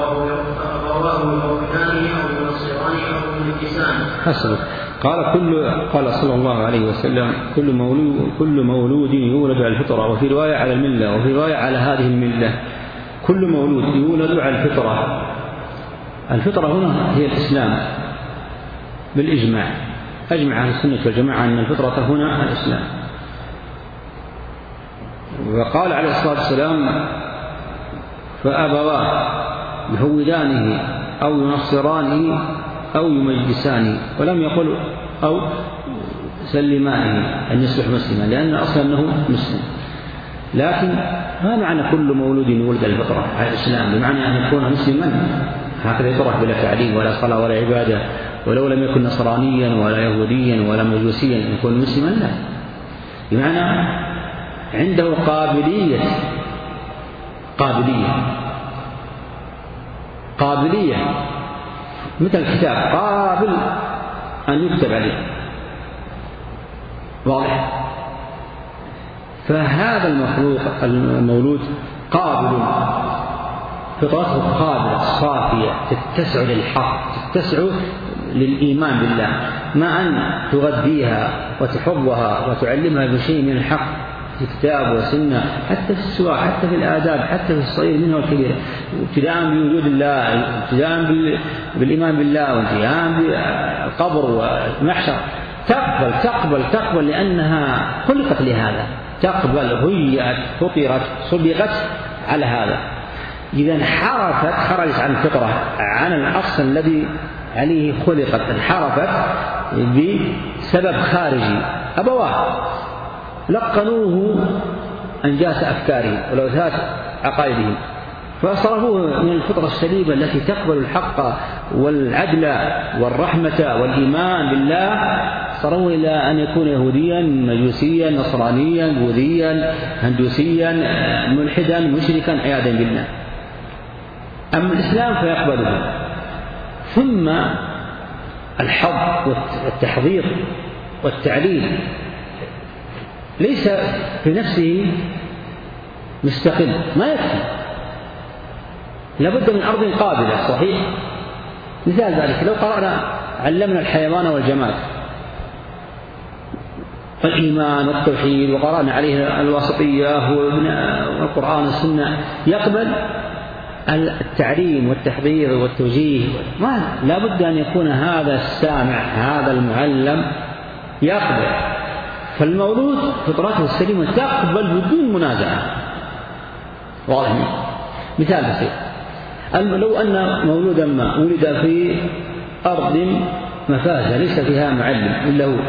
حسب. قال كل قال صلى الله عليه وسلم كل مولود كل مولود يولد على الفطرة، وفي رواية على الملة، وفي رواية على هذه الملة. كل مولود يولد على الفطرة. الفطرة هنا هي الإسلام بالإجماع، أجمع أهل السنة والجماعة أن الفطرة هنا الإسلام. وقال عليه الصلاة والسلام فأبواه يهودانه أو ينصرانه أو يمجسانه، ولم يقل أو سلمانه أن يصبح مسلما، لأن أصلا أنه مسلم. لكن ما معنى كل مولود يولد على الفطرة على الإسلام؟ بمعنى أن يكون مسلما هكذا يطرح بلا تعليم ولا صلاة ولا عبادة، ولو لم يكن نصرانيا ولا يهوديا ولا مجوسيا يكون مسلما؟ لا، بمعنى عنده قابلية قابلية قابلية مثل الكتاب قابل أن يكتب عليه، واضح؟ فهذا المخلوق المولود قابل، فطرته قابلة صافية تتسع للحق، تتسع للإيمان بالله، مع أن تغذيها وتحضها وتعلمها بشيء من الحق في كتاب وسنة، حتى في السواء، حتى في الآداب، حتى في الصغير منه والكبير، ابتداء بوجود الله، ابتداء بالإيمان بالله، وانتهاء بالقبر والمحشر. تقبل تقبل تقبل لأنها خلقت لهذا، تقبل، هيئت، فطرت، صبغت على هذا. إذا انحرفت، خرجت عن الفطرة، عن الأصل الذي عليه خلقت، انحرفت بسبب خارجي. أبواه لقنوه أنجاس أفكاره ولوثات عقائدهم، فصرفوه من الفطرة السليمة التي تقبل الحق والعدل والرحمة والإيمان بالله، صرفوه إلى أن يكون يهوديا، مجوسيا، نصرانيا، بوذيا، هندوسيا، ملحدا، مشركا، عياذا بالله. أما الإسلام فيقبله. ثم الحظ والتحضير والتعليل ليس في نفسه مستقل، ما يكفي، لابد من أرض قابلة. صحيح؟ مثال ذلك لو قرأنا علمنا الحيوان والجماد الإيمان والتوحيد، وقرأنا عليه الواسطية والقرآن والسنة، يقبل التعليم والتحضير والتوجيه؟ ما لابد أن يكون هذا السامع، هذا المعلم يقبل. فالمولود فطرته السليمة تقبل بدون منازعة. واضح؟ مثال بسيط، لو أن مولودا ما ولد في أرض مفازة ليس فيها معلم إلا هو،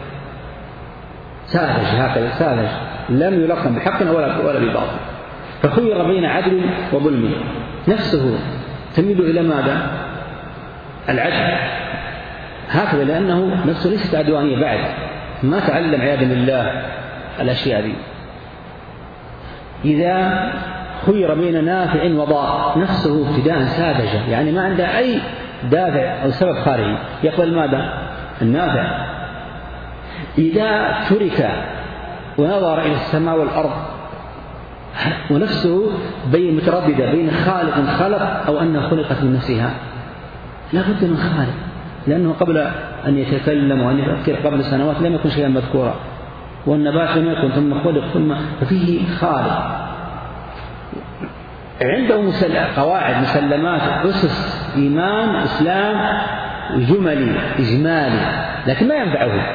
ساذج هكذا، ساذج لم يلقن بحق ولا ولا بباطل، فخير بين عدل وظلم، نفسه تميل إلى ماذا؟ العدل، هكذا، لأنه نفسه ليست عدوانية بعد، ما تعلم عياذا بالله الأشياء دي. إذا خير بين نافع وضار، نفسه ابتداء ساذجة، يعني ما عنده أي دافع أو سبب خارجي، يقبل ماذا؟ النافع. إذا ترك ونظر إلى السماء والأرض ونفسه بين مترددة بين خالق خلق أو أنها خلقت من نفسها، لا بد من خالق، لأنه قبل أن يتكلم وأن يفكر قبل سنوات لم يكن شيئا مذكورا، والنبات لم يكن ثم خلق ثم، ففيه خالق. عنده مسل... قواعد، مسلمات، أسس إيمان إسلام جملي إجمالي، لكن ما ينفعه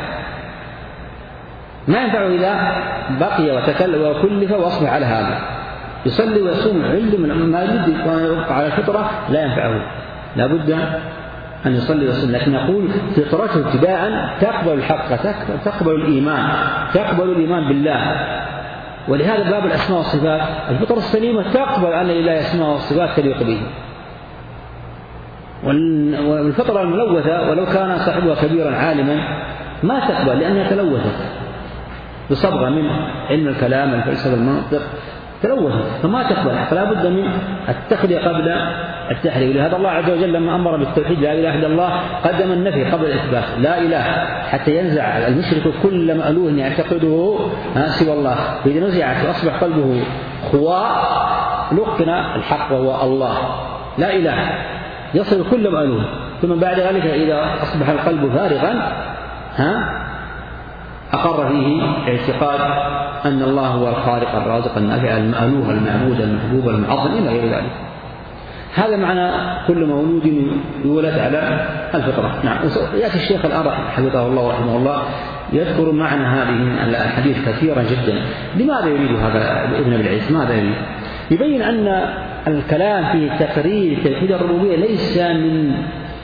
ما ينفعه إذا بقي وتكلم وكلف وأصبح على هذا، يصلي ويصوم علم ما يريد يبقى على الفطرة، لا ينفعه، لا بد أن يصلي ويصوم. لكن نقول فطرته ابتداء تقبل الحق، تقبل الإيمان، تقبل الإيمان بالله. ولهذا باب الأسماء والصفات الفطرة السليمة تقبل أن لله أسماء والصفات تليق به. والفطرة الملوثة ولو كان صاحبها كبيرا عالما ما تقبل، لأنها تلوثت بصبغة من علم الكلام، الفلسفة، المنطق، تلوثت فما تقبل، فلا بد من التخلية قبل التحرير. لهذا الله عز وجل لما أمر بالتوحيد لا إله إلا الله قدم النفي قبل الإثبات، لا إله، حتى ينزع المشرك كل مألوه يعتقده سوى الله، فإذا نزعت وأصبح قلبه خواء لقنا الحق وهو الله، لا إله، يصل كل مألوه ثم بعد ذلك إذا أصبح القلب فارغا ها أقر فيه اعتقاد أن الله هو الخالق الرازق النافع المألوه المعبود المحبوب المعظم إلى غير ذلك. هذا معنى كل مولود يولد على الفطرة. نعم. يأتي الشيخ الآن حفظه الله ورحمه الله يذكر معنى هذه الحديث كثيرا جدا. لماذا يريد هذا ابن أبي العز؟ ماذا يريد؟ يبين أن الكلام في تقرير توحيد الربوبية ليس من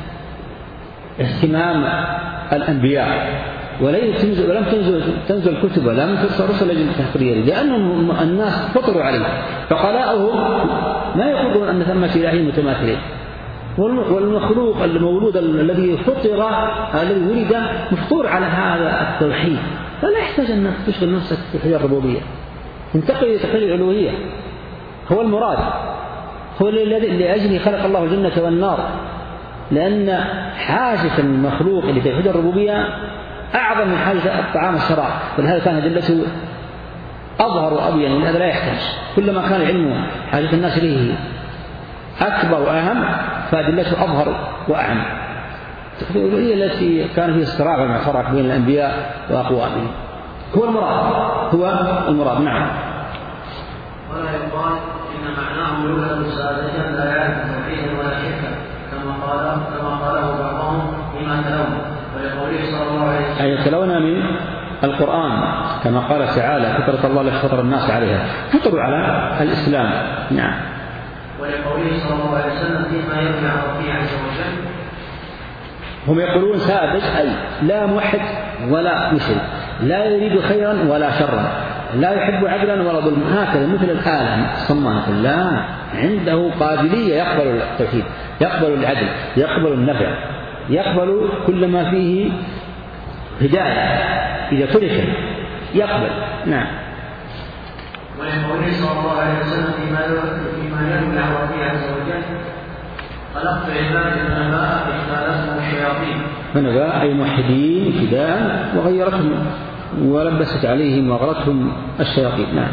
اهتمام الأنبياء، ولم تنزل تنزل كتب ولم ترسل رسل للتقرير، لأن الناس فطروا عليه. فقلاؤهم ما يقولون أن ثمة إلهين متماثلين، والمخلوق المولود الذي فطر الذي ولد مفطور على هذا التوحيد، فلا يحتاج أن تشغل نفسك بتوحيد الربوبية. انتقل إلى توحيد الألوهية، هو المراد، هو الذي لأجله خلق الله الجنة والنار، لأن حاجة المخلوق لتوحيد الربوبية أعظم من حاجة الطعام والشراب، ولهذا كان أدلته أظهر وأبين، لهذا لا يحتاج. كلما كان العلم حاجة الناس إليه أكبر وأهم فأدلته أظهر وأعم. هي التي كان فيها الصراع والمعترك بين الأنبياء وأقوامهم. هو المراد، هو المراد. نعم. ولا يقال إن معناه يولد سادة لا يعرف توحيدا ولا شركا كما قال كما قاله بعضهم بما تلون، ولقوله صلى الله عليه وسلم أي تلون من القرآن كما قال تعالى فطرة الله التي فطر الناس عليها، فطروا على الإسلام. نعم. ولقوله صلى الله عليه وسلم فيما يروي عن ربه عز وجل هم يقولون ساذج أي لا موحد ولا مشرك، لا يريد خيرا ولا شرا، لا يحب عدلا ولا ظلم، هكذا مثل الآلة الصمانة. لا، عنده قابلية يقبل التوحيد، يقبل العدل، يقبل النفع، يقبل كل ما فيه هداية إذا ترك يقبل. نعم. ولقوله صلى الله عليه وسلم فيما يروي عن ربه عز وجل خلقت عبادي النباء فاختالتهم الشياطين. فنباء أي موحدين ابتداء وغيرتهم ولبست عليهم وغرتهم الشياطين. نعم.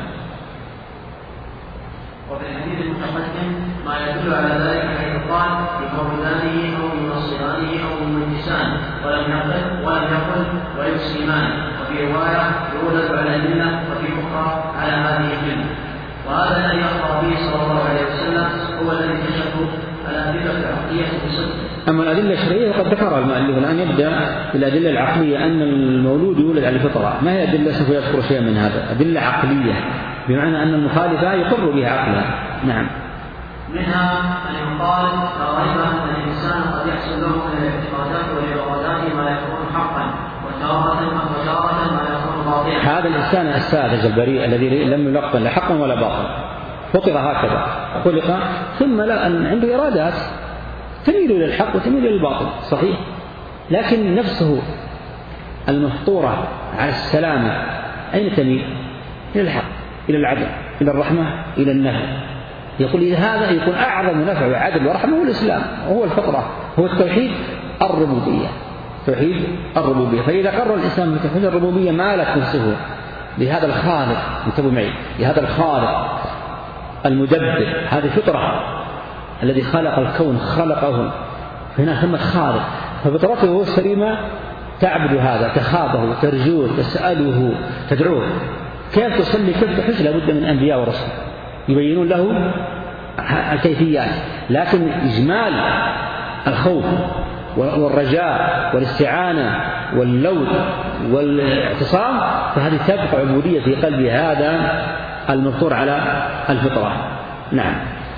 وفي الحديث المتقدم ما يدل على ذلك حيث قال بمولدانه او بنصرانه او بمجلسانه ولم يقل ولم يقل ويسلمان، وفي روايه يولد على الجنه وفي اخرى على هذه الجنه. وهذا الذي اخبر به صلى الله عليه وسلم هو الذي كشف الادله العقليه بصدق. أما الأدلة الشرعية فقد ذكرها المؤلف. الآن يبدأ بالأدلة العقلية أن المولود يولد على الفطرة. ما هي أدلة سوف يذكر شيئا من هذا؟ أدلة عقلية بمعنى أن المخالفة يقر بها عقلا. نعم. منها أن يقال لا ريب أن الإنسان قد يحصل له من الاعتقادات والإرادات ما يكون حقا وتارة وتارة ما يكون باطلا. هذا الإنسان الساذج البريء الذي لم يلقن لا حقا ولا باطلا، فطر هكذا خلق، ثم لا أن عنده إرادات تميل إلى الحق وتميل إلى الباطل، صحيح، لكن نفسه المفطورة على السلامة أين تميل؟ إلى الحق، إلى العدل، إلى الرحمة، إلى النهي. يقول إذا هذا يكون أعظم نفع وعدل ورحمة هو الإسلام، وهو الفطرة، هو التوحيد الربوبية، توحيد الربوبية. فإذا قرر الإسلام بتوحيد الربوبية مالت نفسه لهذا الخالق، انتبهوا معي، لهذا الخالق المدبر، هذه فطرة الذي خلق الكون خلقه، هنا ثم خالق، ففطرته السليمة تعبد هذا، تخافه، ترجوه، تسأله، تدعوه. كيف تصلي، كيف تحج؟ لابد من أنبياء ورسل يبينون له الكيفيات، لكن إجمال الخوف والرجاء والاستعانة واللوذ والاعتصام فهذه تبقى عبودية في قلب هذا المفطور على الفطرة. نعم.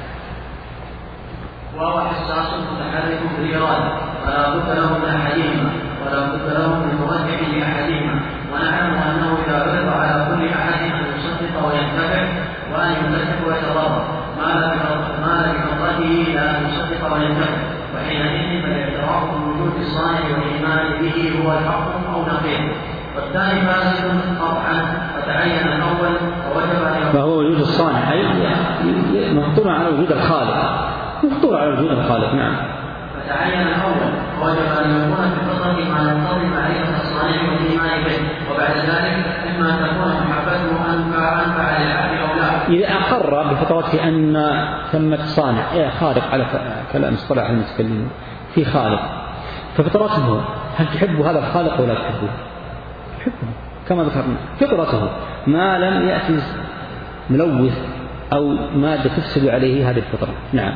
وهو حساس متحرك بالإرادة ولا بد له من أحدهما ولا بد له من مرجح لأحدهما، ونعلم أنه إذا عرض على كل أحد أن يصدق وينتفع وأن يمتلك ويتضرر ما لا بفطرته إلى أن يصدق وينتفع، وحينئذ فالاعتراف بوجود الصانع والإيمان به هو الحق أو نقيض، والثاني فاسد قطعا فتعين الأول ووجب أن فهو وجود الصانع أي مفطور على وجود الخالق، مفطور على وجود الخالق. نعم. فتعين الأول ووجب أن يكون في فطرته ما يقتضي معرفة الصانع والإيمان به، وبعد ذلك إما أن تكون محبته أنفع أنفع للعبد أو لا. إذا أقر بفطرته أن ثمة صانع خالق على كلام اصطلاح المتكلمين في خالق ففطرته هل تحب هذا الخالق ولا تحبه؟ تحبه كما ذكرنا، فطرته ما لم يأتي ملوث أو مادة تفسد عليه هذه الفطرة. نعم.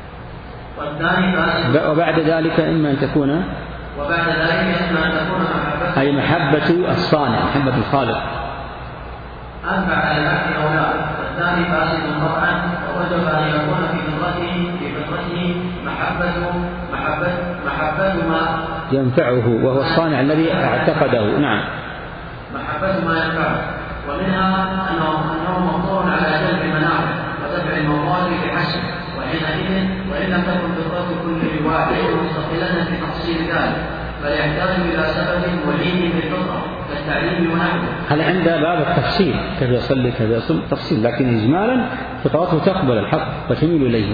وبعد ذلك إما أن تكون وبعد ذلك إما أن تكون محبة أي محبة الصانع، محبة الخالق. أنفع على العبد أو لا. والثاني فاسد طبعا، ووجب أن يكون في فطرته في فطرته محبة محبة محبة ما ينفعه، وهو الصانع الذي اعتقده. نعم. محبة ما ينفعه. ومنها أنه أنه مفطور على جلب المنافع ودفع المضار بحسب، وحينئذ وإن لم تكن فطرة كل واحد مستقلة في تفصيل ذلك فيحتاج إلى سبب معين بالفطرة كالتعليم ونحوه. هل عند باب التفصيل كيف يصلي كيف يصوم تفصيل، لكن إجمالا فطرته تقبل الحق وتميل إليه.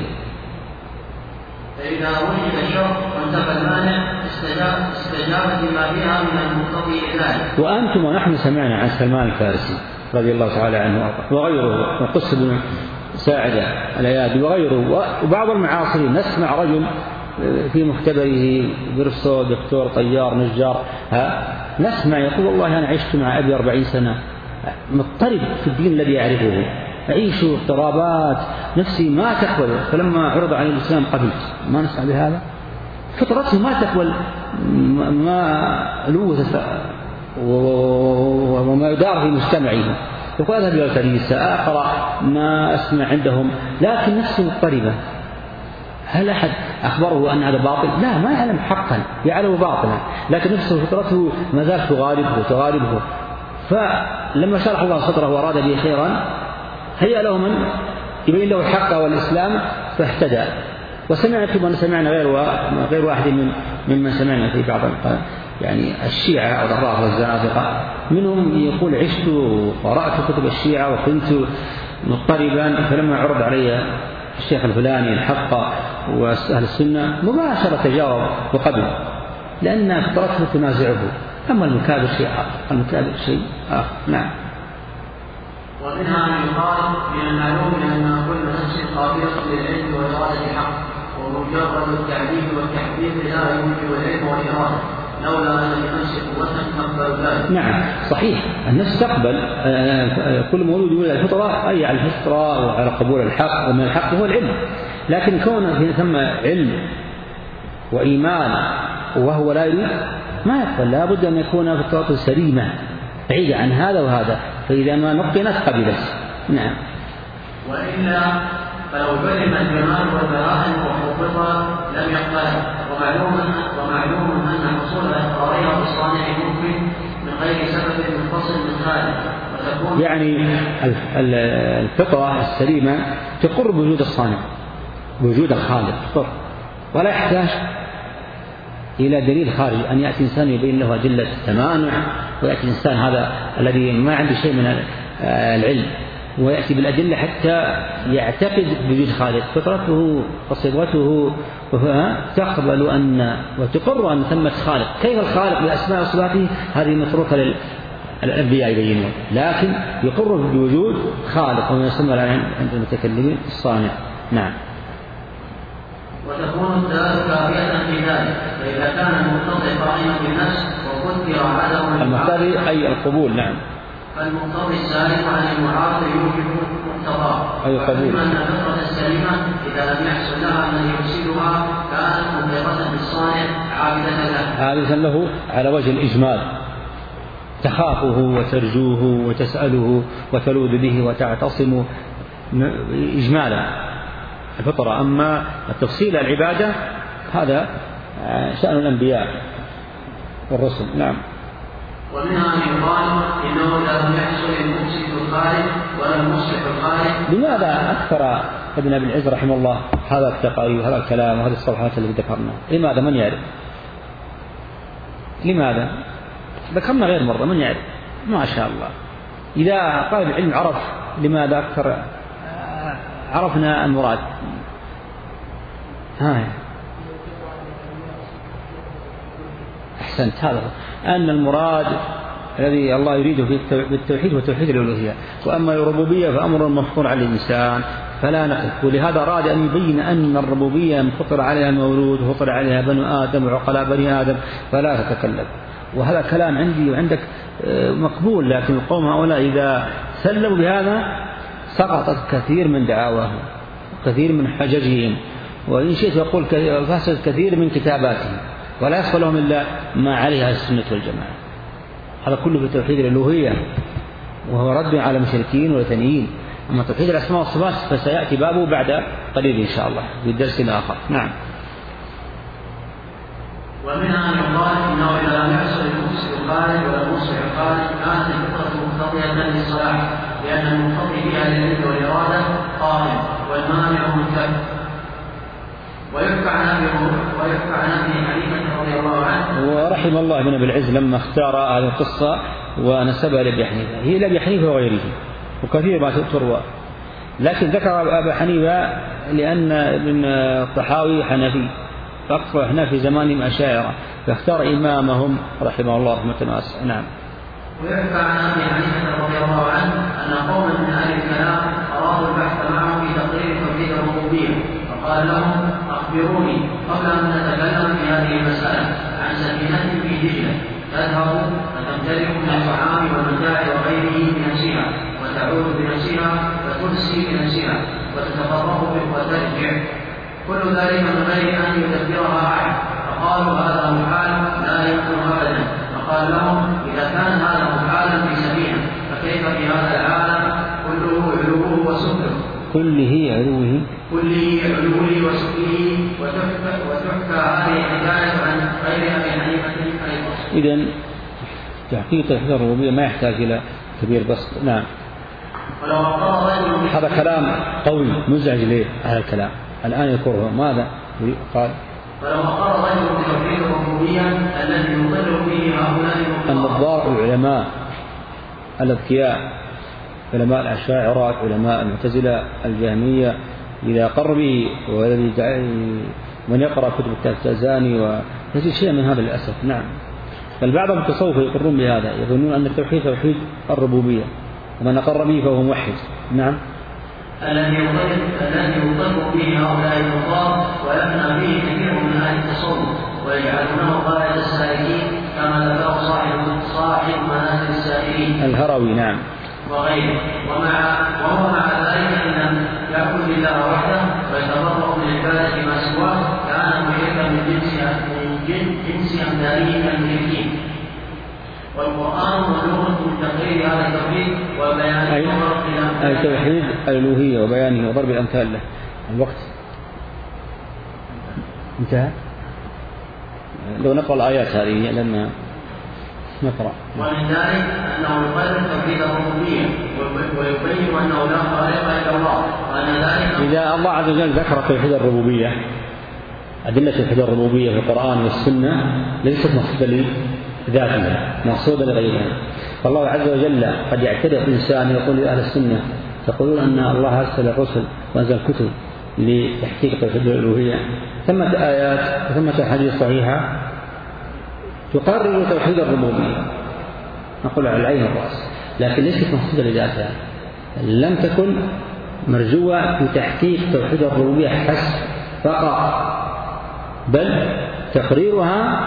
فإذا وجد الشرط وانتفى المانع استجاب استجابت لما فيها من المقتضي ذلك. وأنتم ونحن سمعنا عن سلمان الفارسي رضي الله تعالى عنه وغيره، وقص بن ساعدة الأيادي وغيره، وبعض المعاصرين نسمع رجل في مختبره برسو دكتور طيار نجار، ها نسمع يقول والله أنا عشت مع أبي أربعين سنة مضطرب في الدين الذي يعرفه، أعيش اضطرابات نفسي ما تقبل، فلما عرض عليه الإسلام قبلت. ما نسمع بهذا، فطرته ما تقبل ما لوث وما يدار في مجتمعه، يقول أذهب إلى الكنيسة أقرأ ما أسمع عندهم، لكن نفسه مضطربة. هل أحد أخبره أن هذا باطل؟ لا، ما يعلم حقا، يعلم باطلا، لكن نفسه فطرته ما زالت تغالبه تغالبه. فلما شرح الله صدره وأراد به خيرا هيأ له من يبين له الحق والإسلام فاهتدى. وسمعت من سمعنا غير غير واحد من ممن سمعنا في بعض يعني الشيعة أو الرافضة والزنادقة، منهم يقول عشت وقرأت كتب الشيعة وكنت مضطربا، فلما عرض علي الشيخ الفلاني الحق وأهل السنة مباشرة تجاوب وقبل، لأن فطرته تنازعه. أما المكابر شيء آخر، المكابر شيء آخر. نعم. ومنها أن يقال من المعلوم أن كل نفس قابلة للعلم والإرادة حق، ومجرد التعليم والتحديث لا يوجب العلم والإرادة لولا أن النفس قوة تقبل ذلك. نعم صحيح، النفس تقبل، كل مولود يولد على الفطرة أي على الفطرة وعلى قبول الحق، ومن الحق هو العلم، لكن كون ثم علم وإيمان وهو لا يريد ما يقبل، لا بد أن يكون فطرته سليمة بعيدة عن هذا وهذا، فإذا ما نقنت قبلت. نعم. وإلا فلو علم الجمال والبراءة وحقوقها لم يقبلها. ومعلوم ومعلوم أن حصول الإقرارية بالصانع ممكن من غير سبب منفصل من خارج، وتكون يعني الفطرة السليمة تقر بوجود الصانع بوجود الخالق تقر، ولا يحتاج إلى دليل خارجي، أن يأتي إنسان يبين له أدلة التمانع، ويأتي إنسان هذا الذي ما عنده شيء من العلم ويأتي بالأدلة حتى يعتقد بوجود خالق. فطرته وصبغته تقبل أن وتقر أن ثمة خالق. كيف الخالق بأسماء وصفاته هذه متروكة للأنبياء يبينون، لكن يقر بوجود خالق، وما يسمى عند المتكلمين الصانع. نعم. وتكون الدلالة كافية في ذلك، فإذا كان المقتضي قائما بالنفس وقدر عدم المقتضي أي القبول. نعم. فالمقتضي السالم عن المعارض يوجب مقتضاه. أي قبول. أن الفطرة السليمة إذا لم يحصل لها من يفسدها كانت مطلقة بالصانع عابدة له عابدة له على وجه الإجمال، تخافه وترجوه وتسأله وتلوذ به وتعتصم إجمالا الفطرة. أما التفصيل العبادة هذا شأن الأنبياء والرسل. نعم. ومنها أن يقال إنه لا يحصل المفسد الخارج ولا المصلح الخارج. لماذا أكثر ابن أبي العز رحمه الله هذا التقارير وهذا الكلام وهذه الصفحات التي ذكرنا؟ لماذا؟ من يعرف؟ لماذا؟ ذكرنا غير مرة، من يعرف؟ ما شاء الله. إذا طالب العلم عرف لماذا أكثر عرفنا المراد. ها أحسنت، هذا أن المراد الذي الله يريده بالتوحيد وتوحيد الألوهية. وأما الربوبية فأمر مفطور على الإنسان فلا نقف. ولهذا أراد أن يبين أن الربوبية فطر عليها المولود وفطر عليها بنو آدم وعقلاء بني آدم فلا تتكلم. وهذا كلام عندي وعندك مقبول، لكن القوم هؤلاء إذا سلموا بهذا سقطت كثير من دعاواهم كثير من حججهم، وإن شئت يقول فسد كثير من كتاباتهم، ولا يصل لهم إلا ما عليها السنة والجماعة. هذا كله في توحيد الألوهية، وهو رد على المشركين والوثنيين. أما توحيد الأسماء والصفات فسيأتي بابه بعد قليل إن شاء الله في الدرس الآخر. نعم. ومنها أن يقال إنه إذا لم يحصل المفسد الخارج ولا المصلح الخارج كانت الفطرة مقتضية للصلاح، لأن المقتضي فيها للعلم والإرادة قائم والمانع منتهى. ويحكى عن أبي ويحكى عن أبي حنيفة رضي الله عنه. ورحم الله بن أبي العز لما اختار هذه القصة ونسبها لأبي حنيفة، هي لأبي حنيفة وغيره وكثير ما تروى، لكن ذكر أبا حنيفة لأن ابن الطحاوي حنفي، فأكثر احنا في زمانهم أشاعرة، فاختار إمامهم رحمه الله رحمة واسعة. نعم. ويحكى عن أبي حنيفة رضي الله عنه أن قوما من أهل الكلام أرادوا البحث معه في تقرير توحيد الربوبية، فقال لهم أخبروني قبل أن نتكلم في هذه المسألة عن سفينة في دجلة تذهب فتمتلك من الطعام والمتاع وغيره بنفسها، وتعود بنفسها وتنسي بنفسها وتتفرغ به وترجع، كل ذلك من غير أن يدبرها أحد. فقالوا هذا محال لا يمكن أبدا. فقال لهم إذا كان هذا محالا في سفينة فكيف في هذا العالم كله علوه وسفله كله علوه كله علوه وسفله وتحكى وتحكى هذه الحكاية عن غير أبي حنيفة أيضا. إذن تحقيق توحيد الربوبية ما يحتاج إلى كبير بسط. نعم. هذا كلام قوي مزعج ليه هذا الكلام الآن يذكره. ماذا قال؟ ولو أقر رجل بتوحيد الربوبية الذي يضل فيه هؤلاء النظار العلماء الأذكياء علماء الأشاعرة علماء المعتزلة الجهمية إذا قر به، والذي من يقرأ كتب التزاني ويجد شيء من هذا للأسف. نعم. بل بعض التصوف يقرون بهذا، يظنون أن التوحيد توحيد الربوبية، ومن أقر به فهو موحد. نعم. الذي يطلق به هؤلاء النظار ويبنى به كثير من أهل التصوف ويجعلونه قاعدة السائلين كما ذكر صاحب صاحب منازل السائلين الهروي. نعم. وغيره. ومع وهو مع ذلك إن لم يعبد الله وحده ويتبرأ من عبادة ما سواه كان مشركا من جنس من جنس أمثاله المشركين. والقرآن مبلوغ من تقرير هذا التوحيد وبيانه أي, أي توحيد الألوهية وبيانه وضرب الأمثال له. الوقت انتهى. لو نقرأ الآيات هذه لأن نقرأ. ومن ذلك أنه يقرر توحيد الربوبية ويبين أنه لا خالق إلا الله، وأن ذلك إذا الله عز وجل ذكر توحيد الربوبية أدلة توحيد الربوبية في القرآن والسنة ليست مقصودة لذاتها، مقصودة لغيرها. فالله عز وجل قد يعترف إنسان يقول لأهل السنة تقولون أن الله أرسل الرسل وأنزل كتب لتحقيق توحيد الألوهية، ثمة آيات وثمة حديث صحيحة تقرر توحيد الربوبية، نقول على العين والرأس، لكن ليست مقصودة لذاتها، لم تكن مرجوة في تحقيق توحيد الربوبية حسب فقط، بل تقريرها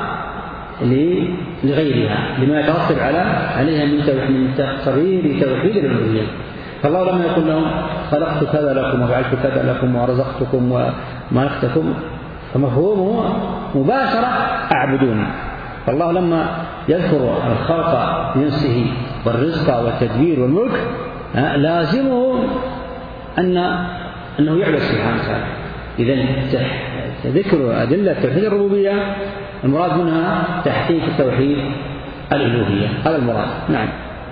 لغيرها لما يترتب على عليها من تقرير توحيد الألوهية. فالله لما يقول لهم خلقت كذا لكم وفعلت كذا لكم ورزقتكم وملكتكم فمفهومه مباشرة أعبدوني. فالله لما يذكر الخلق بنفسه والرزق والتدبير والملك لازمه أن أنه يعبد سبحانه وتعالى. إذن ذكر أدلة توحيد الربوبية المراد منها تحقيق التوحيد الألوهية، هذا المراد. نعم.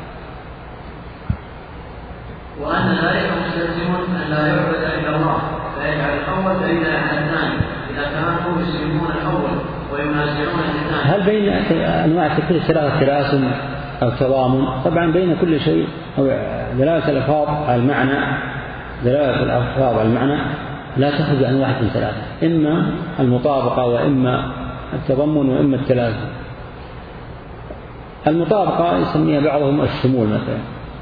وأن ذلك مستلزم أن لا يعبد إلا الله، فيجعل الأول بين الثاني إذا كانوا يسلمون الأول وينازعون الثاني. هل بين أنواع التوحيد ثلاثة تلازم أو تضامن؟ طبعا بين كل شيء أو دلالة الألفاظ على المعنى، دلالة الألفاظ على المعنى لا تخرج عن واحد من ثلاثة، إما المطابقة وإما التضمن وإما التلازم. المطابقة يسميها بعضهم الشمول مثلا.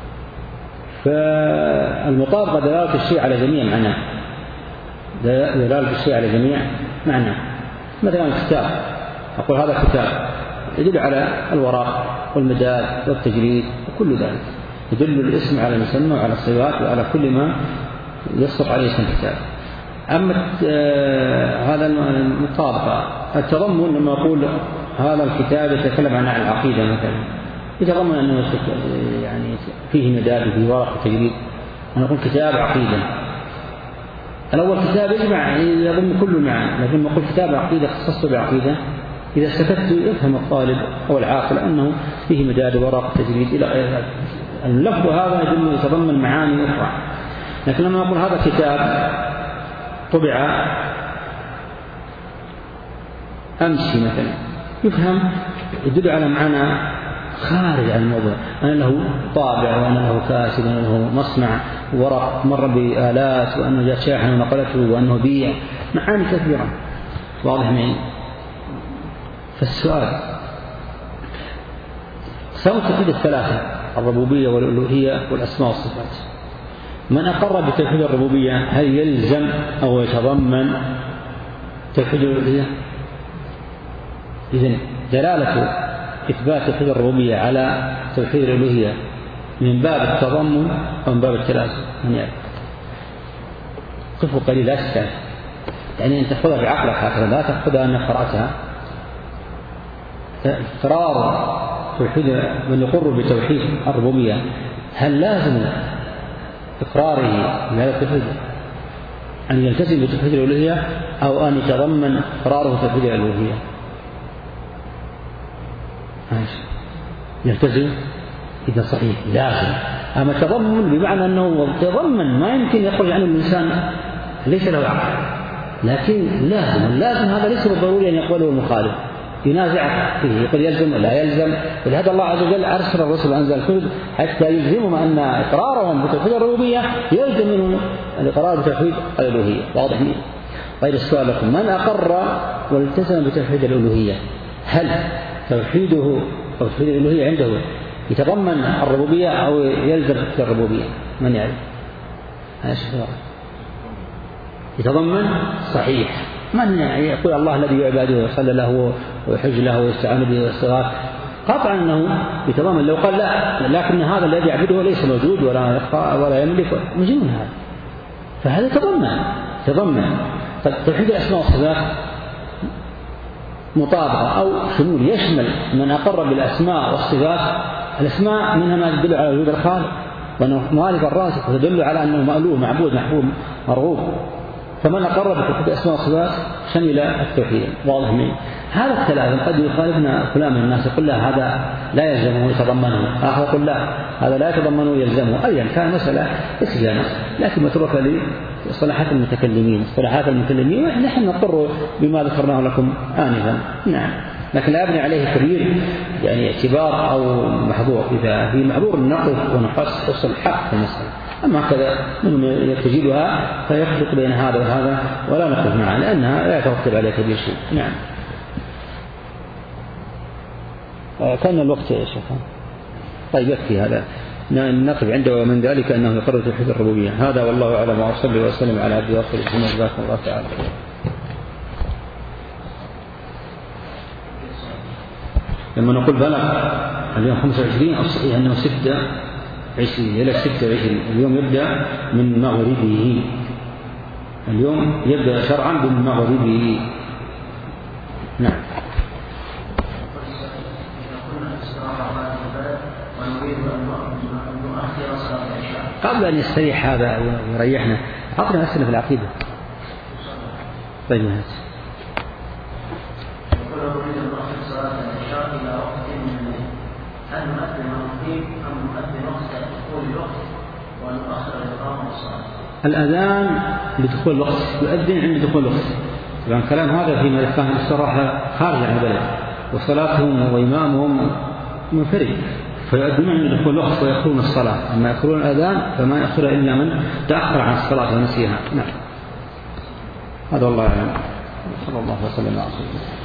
فالمطابقة دلالة الشيء على جميع معناه، دلالة الشيء على جميع معناه. مثلا الكتاب، أقول هذا كتاب، يدل على الورق والمداد والتجريد وكل ذلك، يدل الاسم على المسمى وعلى الصفات وعلى كل ما يصدق عليه اسم الكتاب. أما هذا المطابقة التضمن، لما أقول هذا الكتاب يتكلم عن العقيدة مثلا، يتضمن أنه يعني فيه مداد وفيه ورق وتجريد. أنا أقول كتاب عقيدة، الأول كتاب يجمع يضم كل المعاني، لكن لما أقول كتاب عقيدة خصصته بعقيدة، إذا سكت يفهم الطالب أو العاقل أنه فيه مداد وورق وتجريد إلى غير ذلك. اللفظ هذا يدل يتضمن معاني أخرى. لكن لما أقول هذا كتاب طبع أمس مثلا، يفهم يدل على معنى خارج عن الموضوع، أن له طابع وأن له كاسب وأن له مصنع ورق مر بآلات وأنه جاء شاحن ونقلته وأنه بيع، معاني كثيرة واضح معي. فالسؤال سوى توحيد الثلاثة، الربوبية والألوهية والأسماء والصفات، من أقر بتوحيد الربوبية هل يلزم أو يتضمن توحيد الألوهية؟ إذن دلالة إثبات توحيد الربوبية على توحيد الألوهية من باب التضمن أو من باب التلازم؟ من يعرف؟ قفوا قليل لا تستعجل، يعني أن تأخذها بعقلك هكذا، لا تأخذها أن قرأتها. إقرار توحيد من يقر بتوحيد الربوبية هل لازم إقراره بهذا التوحيد أن يلتزم بتوحيد الألوهية أو أن يتضمن إقراره توحيد الألوهية؟ يلتزم إذا صحيح لازم. أما التضمن بمعنى أنه تضمن ما يمكن يخرج عنه الإنسان، ليس له عقل، لكن لازم. اللازم هذا ليس بالضروري أن يقبله المخالف، ينازع فيه، يقول يلزم ولا يلزم. ولهذا الله عز وجل أرسل الرسل وأنزل الكتب حتى يلزمهم أن إقرارهم بتوحيد الربوبية يلزم منهم الإقرار بتوحيد الألوهية. واضح منه؟ طيب السؤال لكم، من أقر والتزم بتوحيد الألوهية هل توحيده أو توحيد الألوهية عنده يتضمن الربوبية أو يلزم الربوبية؟ من يعرف؟ يتضمن صحيح. من يقول الله الذي يعبده ويصلى له ويحج له ويستعان به واستغاث، قطعا أنه يتضمن. لو قال لا لكن هذا الذي يعبده ليس موجود ولا يخفى ولا يملك، مجنون هذا، فهذا تضمن تضمن توحيد الأسماء والصفات مطابقة أو شمول، يشمل من أقر بالأسماء والصفات. الأسماء منها ما تدل على وجود الخالق وأنه مالك الرازق، وتدل على أنه مألوه معبود محبوب مرغوب. فمن أقر بتوحيد الأسماء والصفات شمل التوحيد. واضح منه؟ هذا التلازم قد يخالفنا كلام الناس، يقول لا هذا لا يلزمه يتضمنه، آخر يقول لا هذا لا يتضمنه يلزمه. أيا كان مسألة إسلام، لكن متروكة لصلاحات المتكلمين اصطلاحات المتكلمين، ونحن نقر بما ذكرناه لكم آنفا. نعم، لكن لا يبني عليه كبير يعني اعتبار أو محظور. إذا في محظور نقف ونقص وصل الحق في المسألة، أما كذا من يتجدها فيخلط بين هذا وهذا ولا نقف معه، لأنها لا يترتب عليه كبير شيء. نعم. كان الوقت يا شيخ. طيب يكفي هذا، نقف عنده. ومن ذلك أنه يقرر توحيد الربوبية. هذا والله أعلم، وصلى وسلم على عبده ورسوله محمد جزاكم الله تعالى. لما نقول بلغ اليوم خمسة وعشرين الصحيح أنه ستة وعشرين إلى ستة وعشرين. اليوم يبدأ من مغربه، اليوم يبدأ شرعا من مغربه. نعم. قبل أن يستريح هذا ويريحنا أعطنا أسئلة في العقيدة. طيب هات. الأذان بدخول الوقت، يؤذن عند دخول الوقت. يعني كلام هذا فيما كان الصراحة خارج عن البلد، وصلاتهم وإمامهم منفرد، فيؤذنون عند دخول الوقت ويأخرون الصلاة. أما يأخرون الأذان فما يأخر إلا من تأخر عن الصلاة ونسيها. نعم، هذا والله أعلم. صلى الله وسلم على رسول الله.